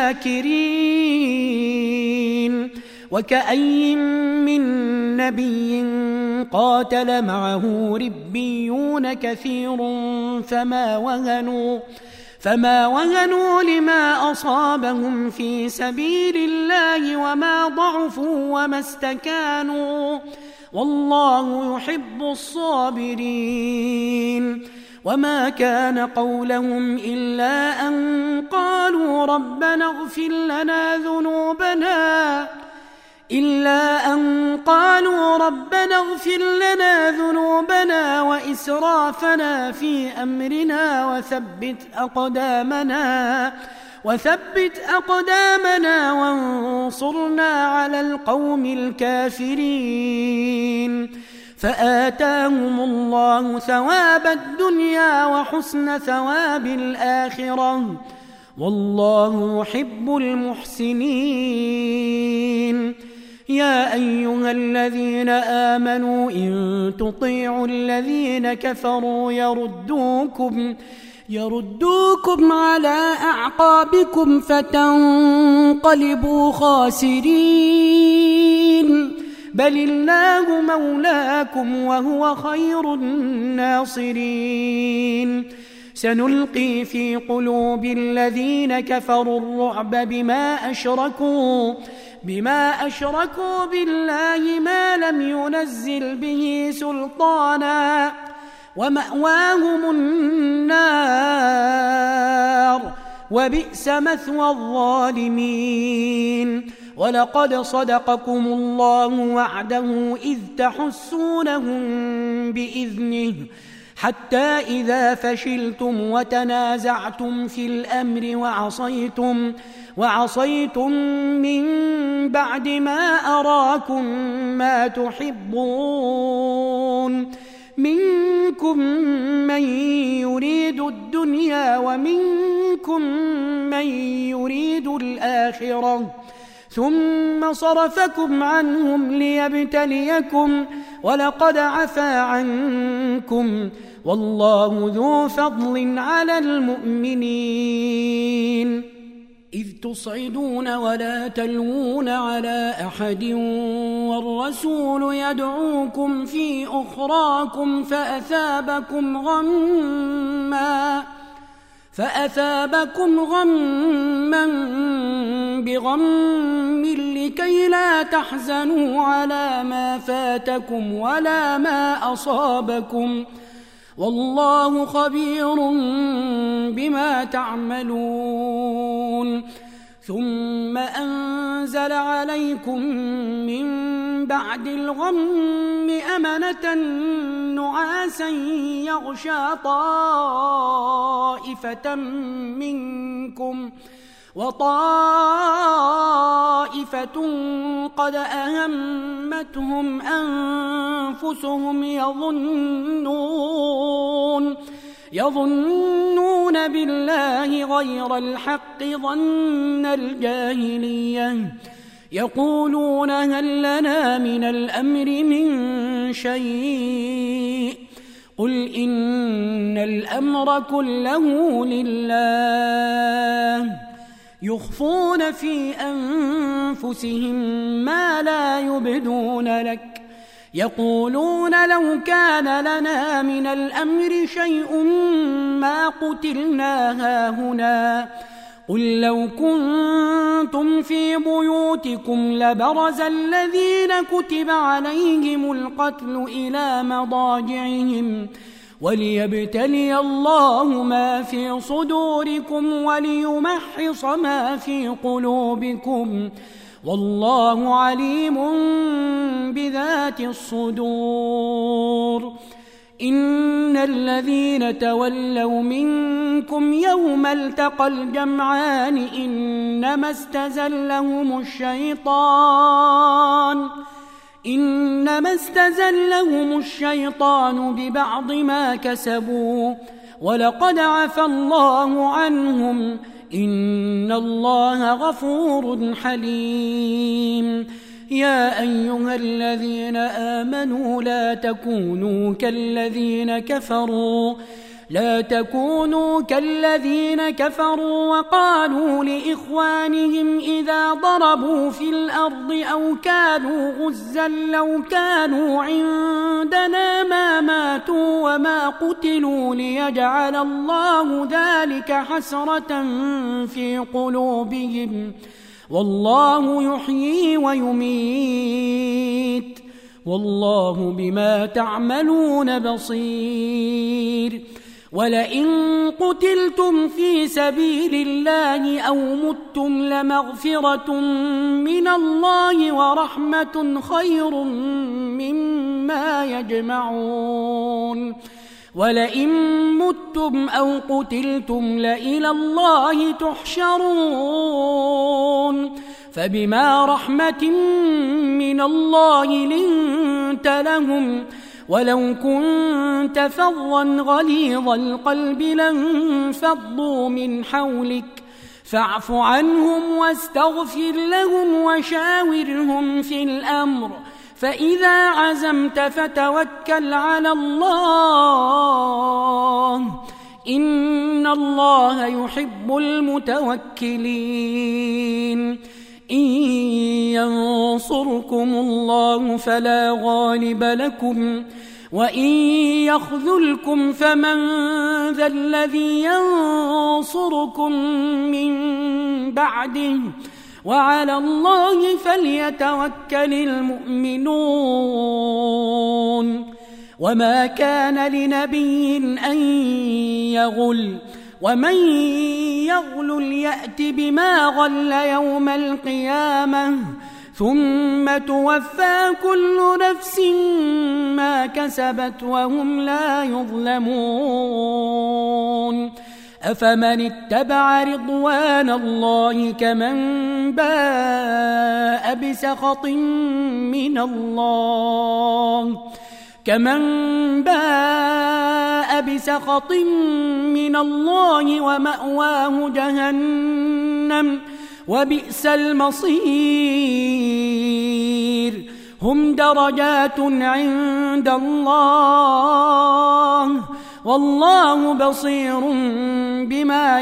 الشاكرين. وكأي من نبي قاتل معه ربيون كثير فما وهنوا فما وهنوا لما أصابهم في سبيل الله وما ضعفوا وما استكانوا والله يحب الصابرين. وما كان قولهم إلا أن قالوا ربنا اغفر لنا ذنوبنا إلا أن قالوا ربنا اغفر لنا ذنوبنا وإسرافنا في أمرنا وثبت أقدامنا وثبت أقدامنا وانصرنا على القوم الكافرين. فآتاهم الله ثواب الدنيا وحسن ثواب الآخرة والله يحب المحسنين. يا أيها الذين آمنوا إن تطيعوا الذين كفروا يردوكم يردوكم على أعقابكم فتنقلبوا خاسرين بل الله مولاكم وهو خير الناصرين. سنلقي في قلوب الذين كفروا الرعب بما أشركوا بما أشركوا بالله ما لم ينزل به سلطانا ومأواهم النار وبئس مثوى الظالمين. ولقد صدقكم الله وعده إذ تحسونهم بإذنه حتى إذا فشلتم وتنازعتم في الأمر وعصيتم وعصيتم من بعد ما أراكم ما تحبون منكم من يريد الدنيا ومنكم من يريد الآخرة ثم صرفكم عنهم ليبتليكم ولقد عفا عنكم والله ذو فضل على المؤمنين. إذ تصعدون ولا تلوون على أحد والرسول يدعوكم في أخراكم فأثابكم غمّا فأثابكم غمّا بغم لكي لا تحزنوا على ما فاتكم ولا ما أصابكم والله خبير بما تعملون. ثم أنزل عليكم من بعد الغم أمنة نعاسا يغشى طائفة منكم وطائفة قد أهمتهم أنفسهم يظنون يظنون بالله غير الحق ظن الجاهلية يقولون هل لنا من الأمر من شيء قل إن الأمر كله لله يخفون في أنفسهم ما لا يبدون لك يقولون لو كان لنا من الأمر شيء ما قتلنا هاهنا قل لو كنتم في بيوتكم لبرز الذين كتب عليهم القتل إلى مضاجعهم وليبتلي الله ما في صدوركم وليمحص ما في قلوبكم والله عليم بذات الصدور إن الذين تولوا منكم يوم التقى الجمعان إنما استزلهم الشيطان إنما استزلهم الشيطان ببعض ما كسبوا ولقد عفى الله عنهم إن الله غفور حليم يا أيها الذين آمنوا لا تكونوا كالذين كفروا لا تكونوا كالذين كفروا وقالوا لإخوانهم إذا ضربوا في الأرض أو كانوا غزا لو كانوا عندنا ما ماتوا وما قتلوا ليجعل الله ذلك حسرة في قلوبهم والله يحيي ويميت والله بما تعملون بصير ولئن قتلتم في سبيل الله أو متم لمغفرة من الله ورحمة خير مما يجمعون ولئن متم أو قتلتم لإلى الله تحشرون فبما رحمة من الله لنت لهم ولو كنت فظا غليظ القلب لانفضوا من حولك فاعف عنهم واستغفر لهم وشاورهم في الأمر فإذا عزمت فتوكل على الله إن الله يحب المتوكلين إن ينصركم الله فلا غالب لكم وإن يخذلكم فمن ذا الذي ينصركم من بعده وعلى الله فليتوكل المؤمنون وما كان لنبي أن يغل ومن يغل يأت بما غل يوم القيامة ثم توفى كل نفس ما كسبت وهم لا يظلمون أفمن اتبع رضوان الله كمن باء بسخط من الله كمن باء بسخط من الله ومأواه جهنم وبئس المصير هم درجات عند الله والله بصير بما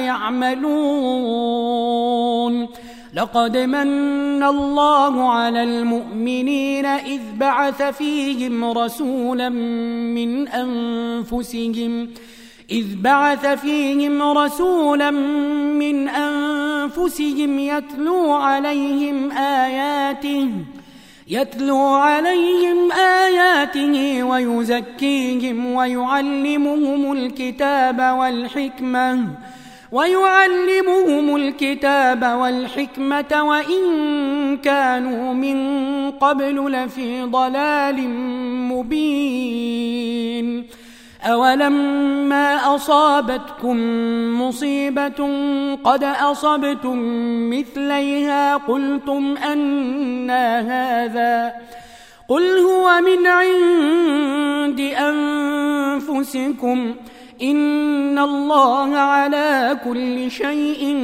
يعملون لقد من الله على المؤمنين إذ بعث فيهم رسولا من أنفسهم إذ بعث فيهم رسولا من أنفسهم يتلو عليهم آياته يتلو عليهم آياته ويزكيهم ويعلمهم الكتاب والحكمة ويعلمهم الكتاب والحكمة وإن كانوا من قبل لفي ضلال مبين أولما أصابتكم مصيبة قد أصبتم مثليها قلتم أنى هذا قل هو من عند أنفسكم إن الله على كل شيء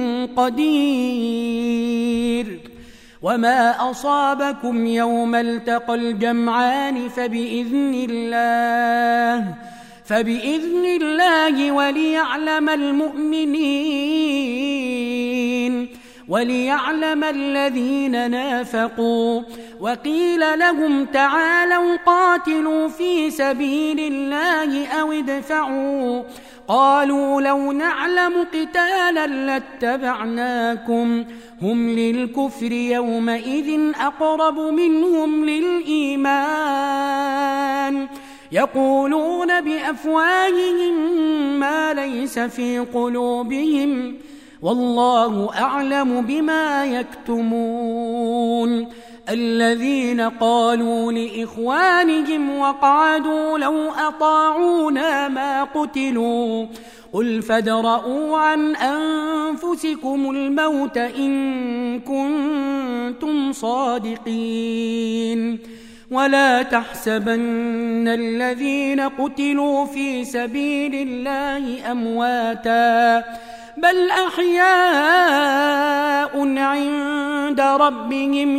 قدير وما أصابكم يوم التقى الجمعان فبإذن الله فبإذن الله وليعلم المؤمنين وليعلم الذين نافقوا وقيل لهم تعالوا قاتلوا في سبيل الله أو ادفعوا قالوا لو نعلم قتالا لاتبعناكم هم للكفر يومئذ أقرب منهم للإيمان يقولون بأفواههم ما ليس في قلوبهم والله أعلم بما يكتمون الذين قالوا لإخوانهم وقعدوا لو أطاعونا ما قتلوا قل فادرءوا عن أنفسكم الموت إن كنتم صادقين ولا تحسبن الذين قتلوا في سبيل الله أمواتا بل أحياء عند ربهم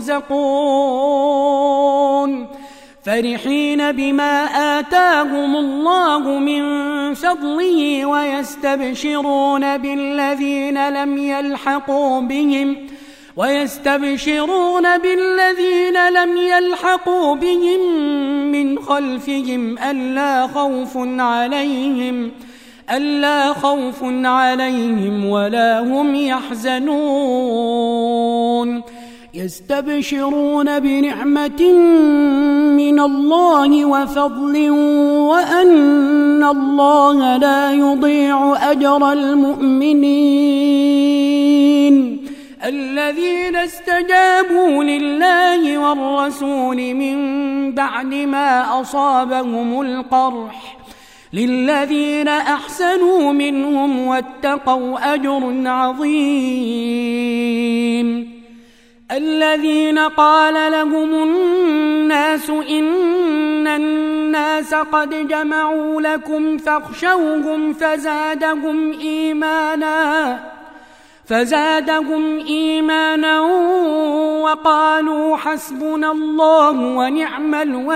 يرزقون فرحين بما آتاهم الله من فضله ويستبشرون بالذين لم يلحقوا بهم ويستبشرون بالذين لم يلحقوا بهم من خلفهم ألا خوف عليهم ألا خوف عليهم ولا هم يحزنون يستبشرون بنعمة من الله وفضل وأن الله لا يضيع أجر المؤمنين الذين استجابوا لله والرسول من بعد ما أصابهم القرح للذين أحسنوا منهم واتقوا أجر عظيم الذين قال لهم الناس إن الناس قد جمعوا لكم فاخشوهم فزادهم إيمانا فزادهم إيمانا وقالوا حسبنا الله ونعم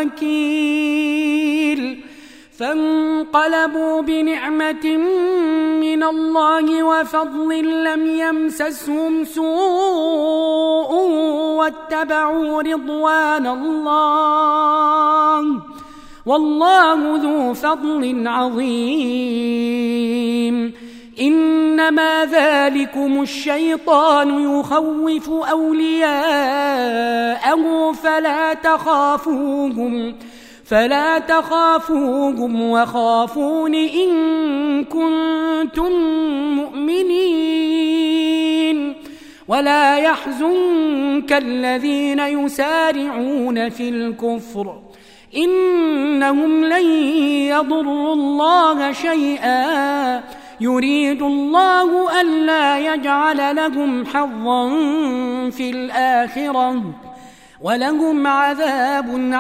الوكيل فانقلبوا بنعمة من الله وفضل لم يمسسهم سوء واتبعوا رضوان الله والله ذو فضل عظيم إنما ذلكم الشيطان يخوف أولياءه فلا تخافوهم فلا تخافوهم وخافون إن كنتم مؤمنين ولا يحزنك الذين يسارعون في الكفر إنهم لن يضروا الله شيئا يريد الله ألا يجعل لهم حظا في الآخرة ولهم عذاب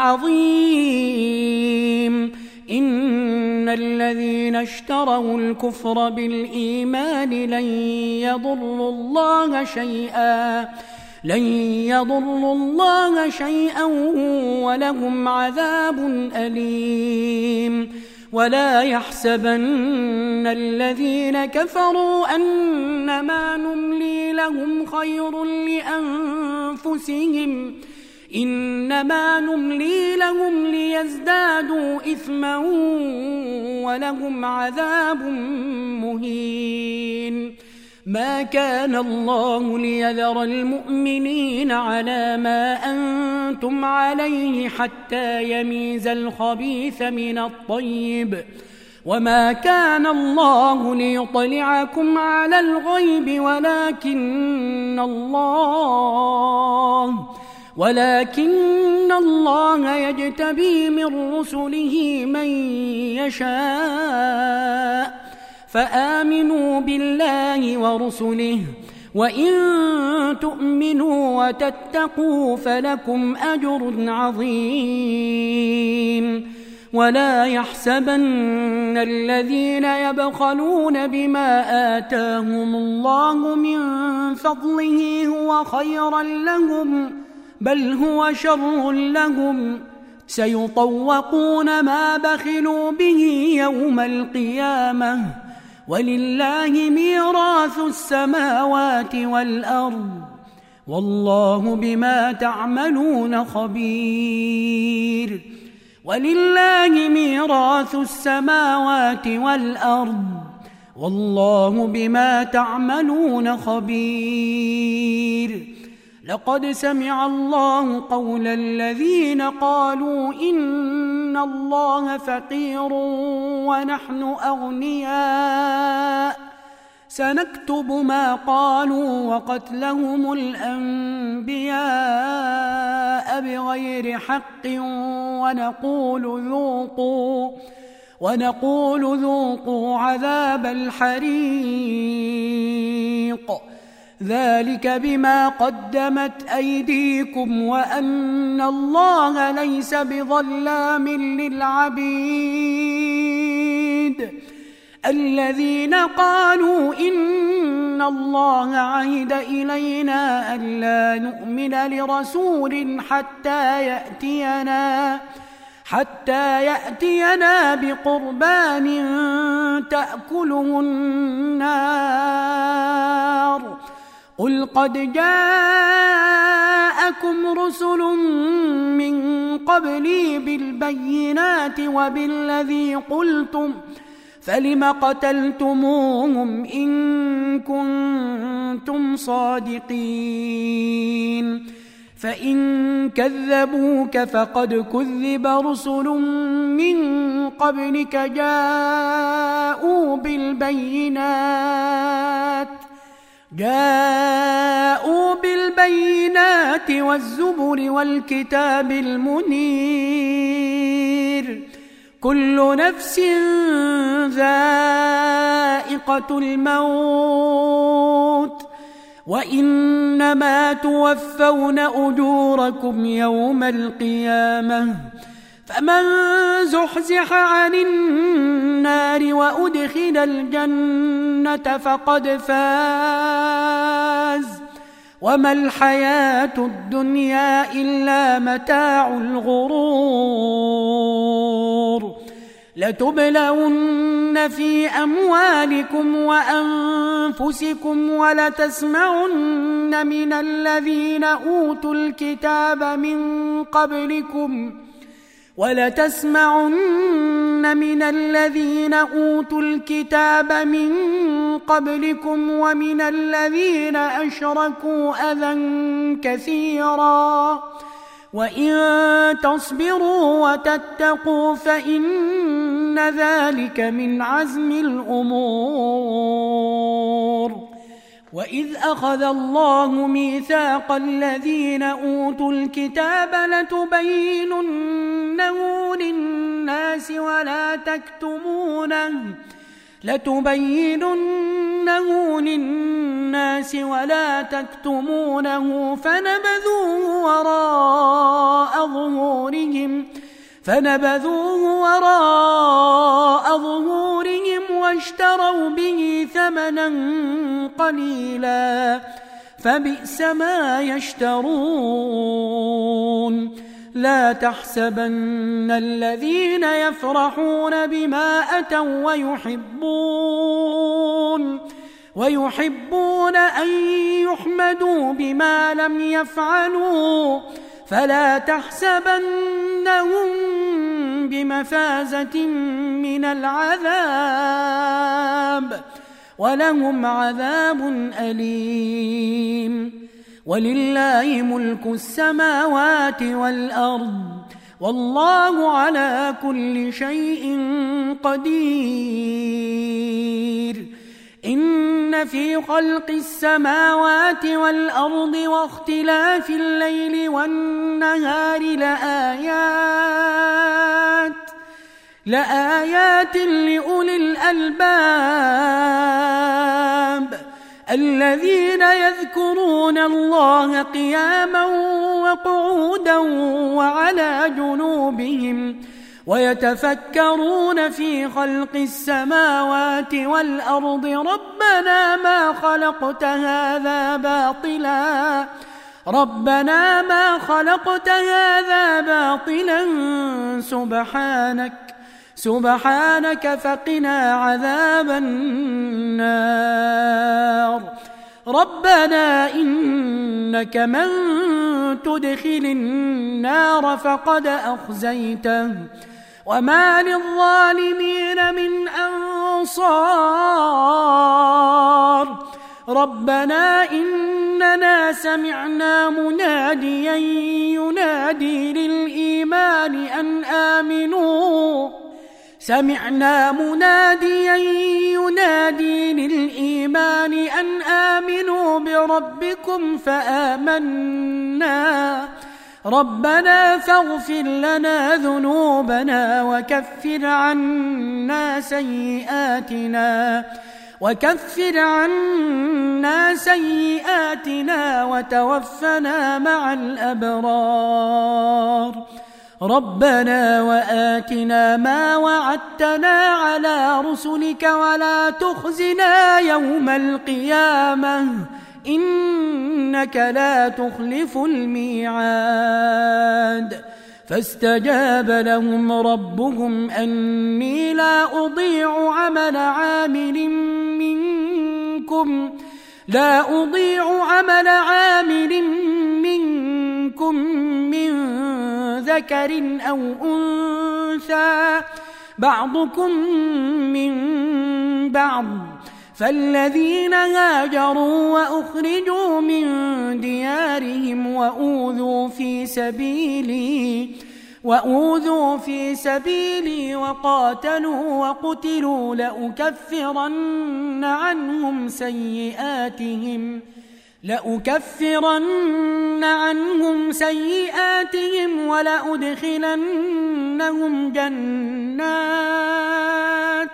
عظيم إن الذين اشتروا الكفر بالإيمان لن يضروا الله شيئا لن يضروا الله شيئا ولهم عذاب أليم ولا يحسبن الذين كفروا أنما نملي لهم خير لأنفسهم إنما نملي لهم ليزدادوا إثما ولهم عذاب مهين ما كان الله ليذر المؤمنين على ما أنتم عليه حتى يميز الخبيث من الطيب وما كان الله ليطلعكم على الغيب ولكن الله ولكن إن الله يجتبي من رسله من يشاء فآمنوا بالله ورسله وإن تؤمنوا وتتقوا فلكم أجر عظيم ولا يحسبن الذين يبخلون بما آتاهم الله من فضله هو خيرا لهم بل هو شر لهم سيطوقون ما بخلوا به يوم القيامة ولله ميراث السماوات والأرض والله بما تعملون خبير ولله ميراث السماوات والأرض والله بما تعملون خبير لقد سمع الله قول الذين قالوا إن الله فقير ونحن أغنياء سنكتب ما قالوا وقتلهم الأنبياء بغير حق ونقول ذوقوا ونقول ذوقوا عذاب الحريق ذلك بما قدمت أيديكم وأن الله ليس بظلام للعبيد الذين قالوا إن الله عهد إلينا ألا نؤمن لرسول حتى يأتينا حتى يأتينا بقربان تأكله النار قل قد جاءكم رسل من قبلي بالبينات وبالذي قلتم فلم قتلتموهم إن كنتم صادقين فإن كذبوك فقد كذب رسل من قبلك جاءوا بالبينات جاءوا بالبينات والزبر والكتاب المنير كل نفس ذائقة الموت وإنما توفون أجوركم يوم القيامة فمن زحزح عن النار وأدخل الجنة فقد فاز وما الحياة الدنيا إلا متاع الغرور لتبلون في أموالكم وأنفسكم ولتسمعن من الذين أوتوا الكتاب من قبلكم ولتسمعن من الذين أوتوا الكتاب من قبلكم ومن الذين أشركوا أذى كثيرا وإن تصبروا وتتقوا فإن ذلك من عزم الأمور وإذ أخذ الله ميثاق الذين أوتوا الكتاب لتبيننه للناس ولا تكتمونه لتبيننه للناس ولا تكتمونه فنبذوه وراء ظهورهم فنبذوه وراء ظهورهم واشتروا به ثمنا قليلا فبئس ما يشترون لا تحسبن الذين يفرحون بما أتوا ويحبون ويحبون أن يحمدوا بما لم يفعلوا فلا تحسبنهم بمفازة من العذاب ولهم عذاب أليم ولله ملك السماوات والأرض والله على كل شيء قدير إن في خلق السماوات والأرض واختلاف الليل والنهار لآيات لآيات لأولي الألباب الذين يذكرون الله قياما وقعودا وعلى جنوبهم ويتفكرون في خلق السماوات والأرض ربنا ما خلقت هذا باطلا ربنا ما خلقت هذا باطلا سبحانك سبحانك فقنا عذاب النار ربنا إنك من تدخل النار فقد أخزيته وما للظالمين من أنصار ربنا إننا سمعنا مناديا ينادي للإيمان أن آمنوا سمعنا مناديا ينادي للإيمان أن آمنوا بربكم فآمنا ربنا فاغفر لنا ذنوبنا وكفر عنا سيئاتنا وكفر عنا سيئاتنا وتوفنا مع الأبرار ربنا وآتنا ما وعدتنا على رسلك ولا تخزنا يوم القيامة إنك لا تخلف الميعاد فاستجاب لهم ربهم أني لا أضيع عمل عامل منكم لا أضيع عمل عامل منكم من ذكر أو أنثى بعضكم من بعض فالذين هاجروا وأخرجوا من ديارهم وأوذوا في سبيلي وأوذوا في سبيلي وقاتلوا وقتلوا لأكفرن عنهم سيئاتهم لأكفرن عنهم سيئاتهم ولأدخلنهم جنات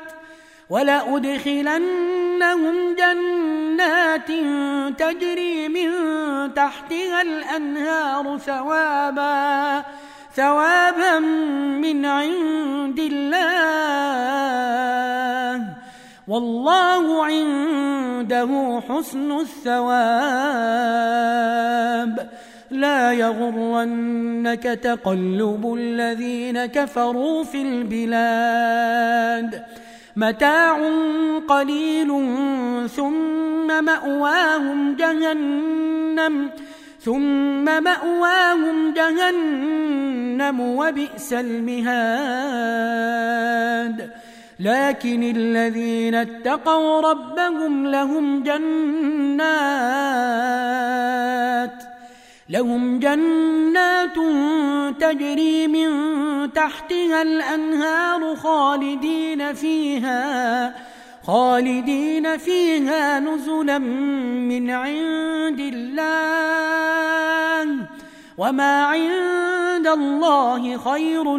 ولأدخلنهم جنات تجري من تحتها الأنهار ثوابا ثوابا من عند الله والله عنده حسن الثواب لا يغرنك تقلب الذين كفروا في البلاد متاع قليل ثم مأواهم جهنم ثم مأواهم جهنم وبئس المهاد لكن الذين اتقوا ربهم لهم جنات لهم جنات تجري من تحتها الأنهار خالدين فيها خالدين فيها نزلا من عند الله وما عند الله خير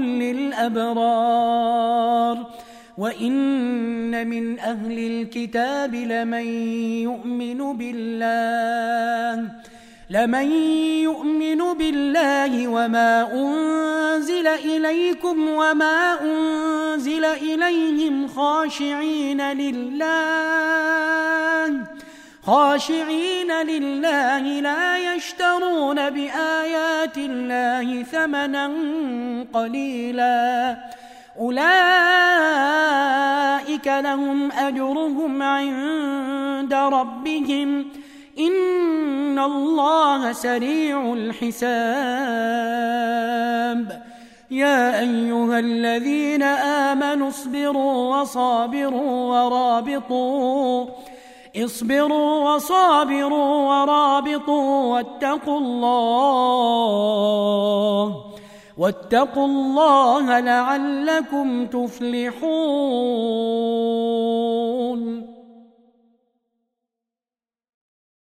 للأبرار وإن من أهل الكتاب لمن يؤمن بالله لمن يؤمن بالله وما أنزل إليكم وما أنزل إليهم خاشعين لله خاشعين لله لا يشترون بآيات الله ثمنا قليلا أولئك لهم أجرهم عند ربهم إن الله سريع الحساب يا أيها الذين آمنوا اصبروا وصابروا ورابطوا اصبروا وصابروا ورابطوا واتقوا الله واتقوا الله لعلكم تفلحون.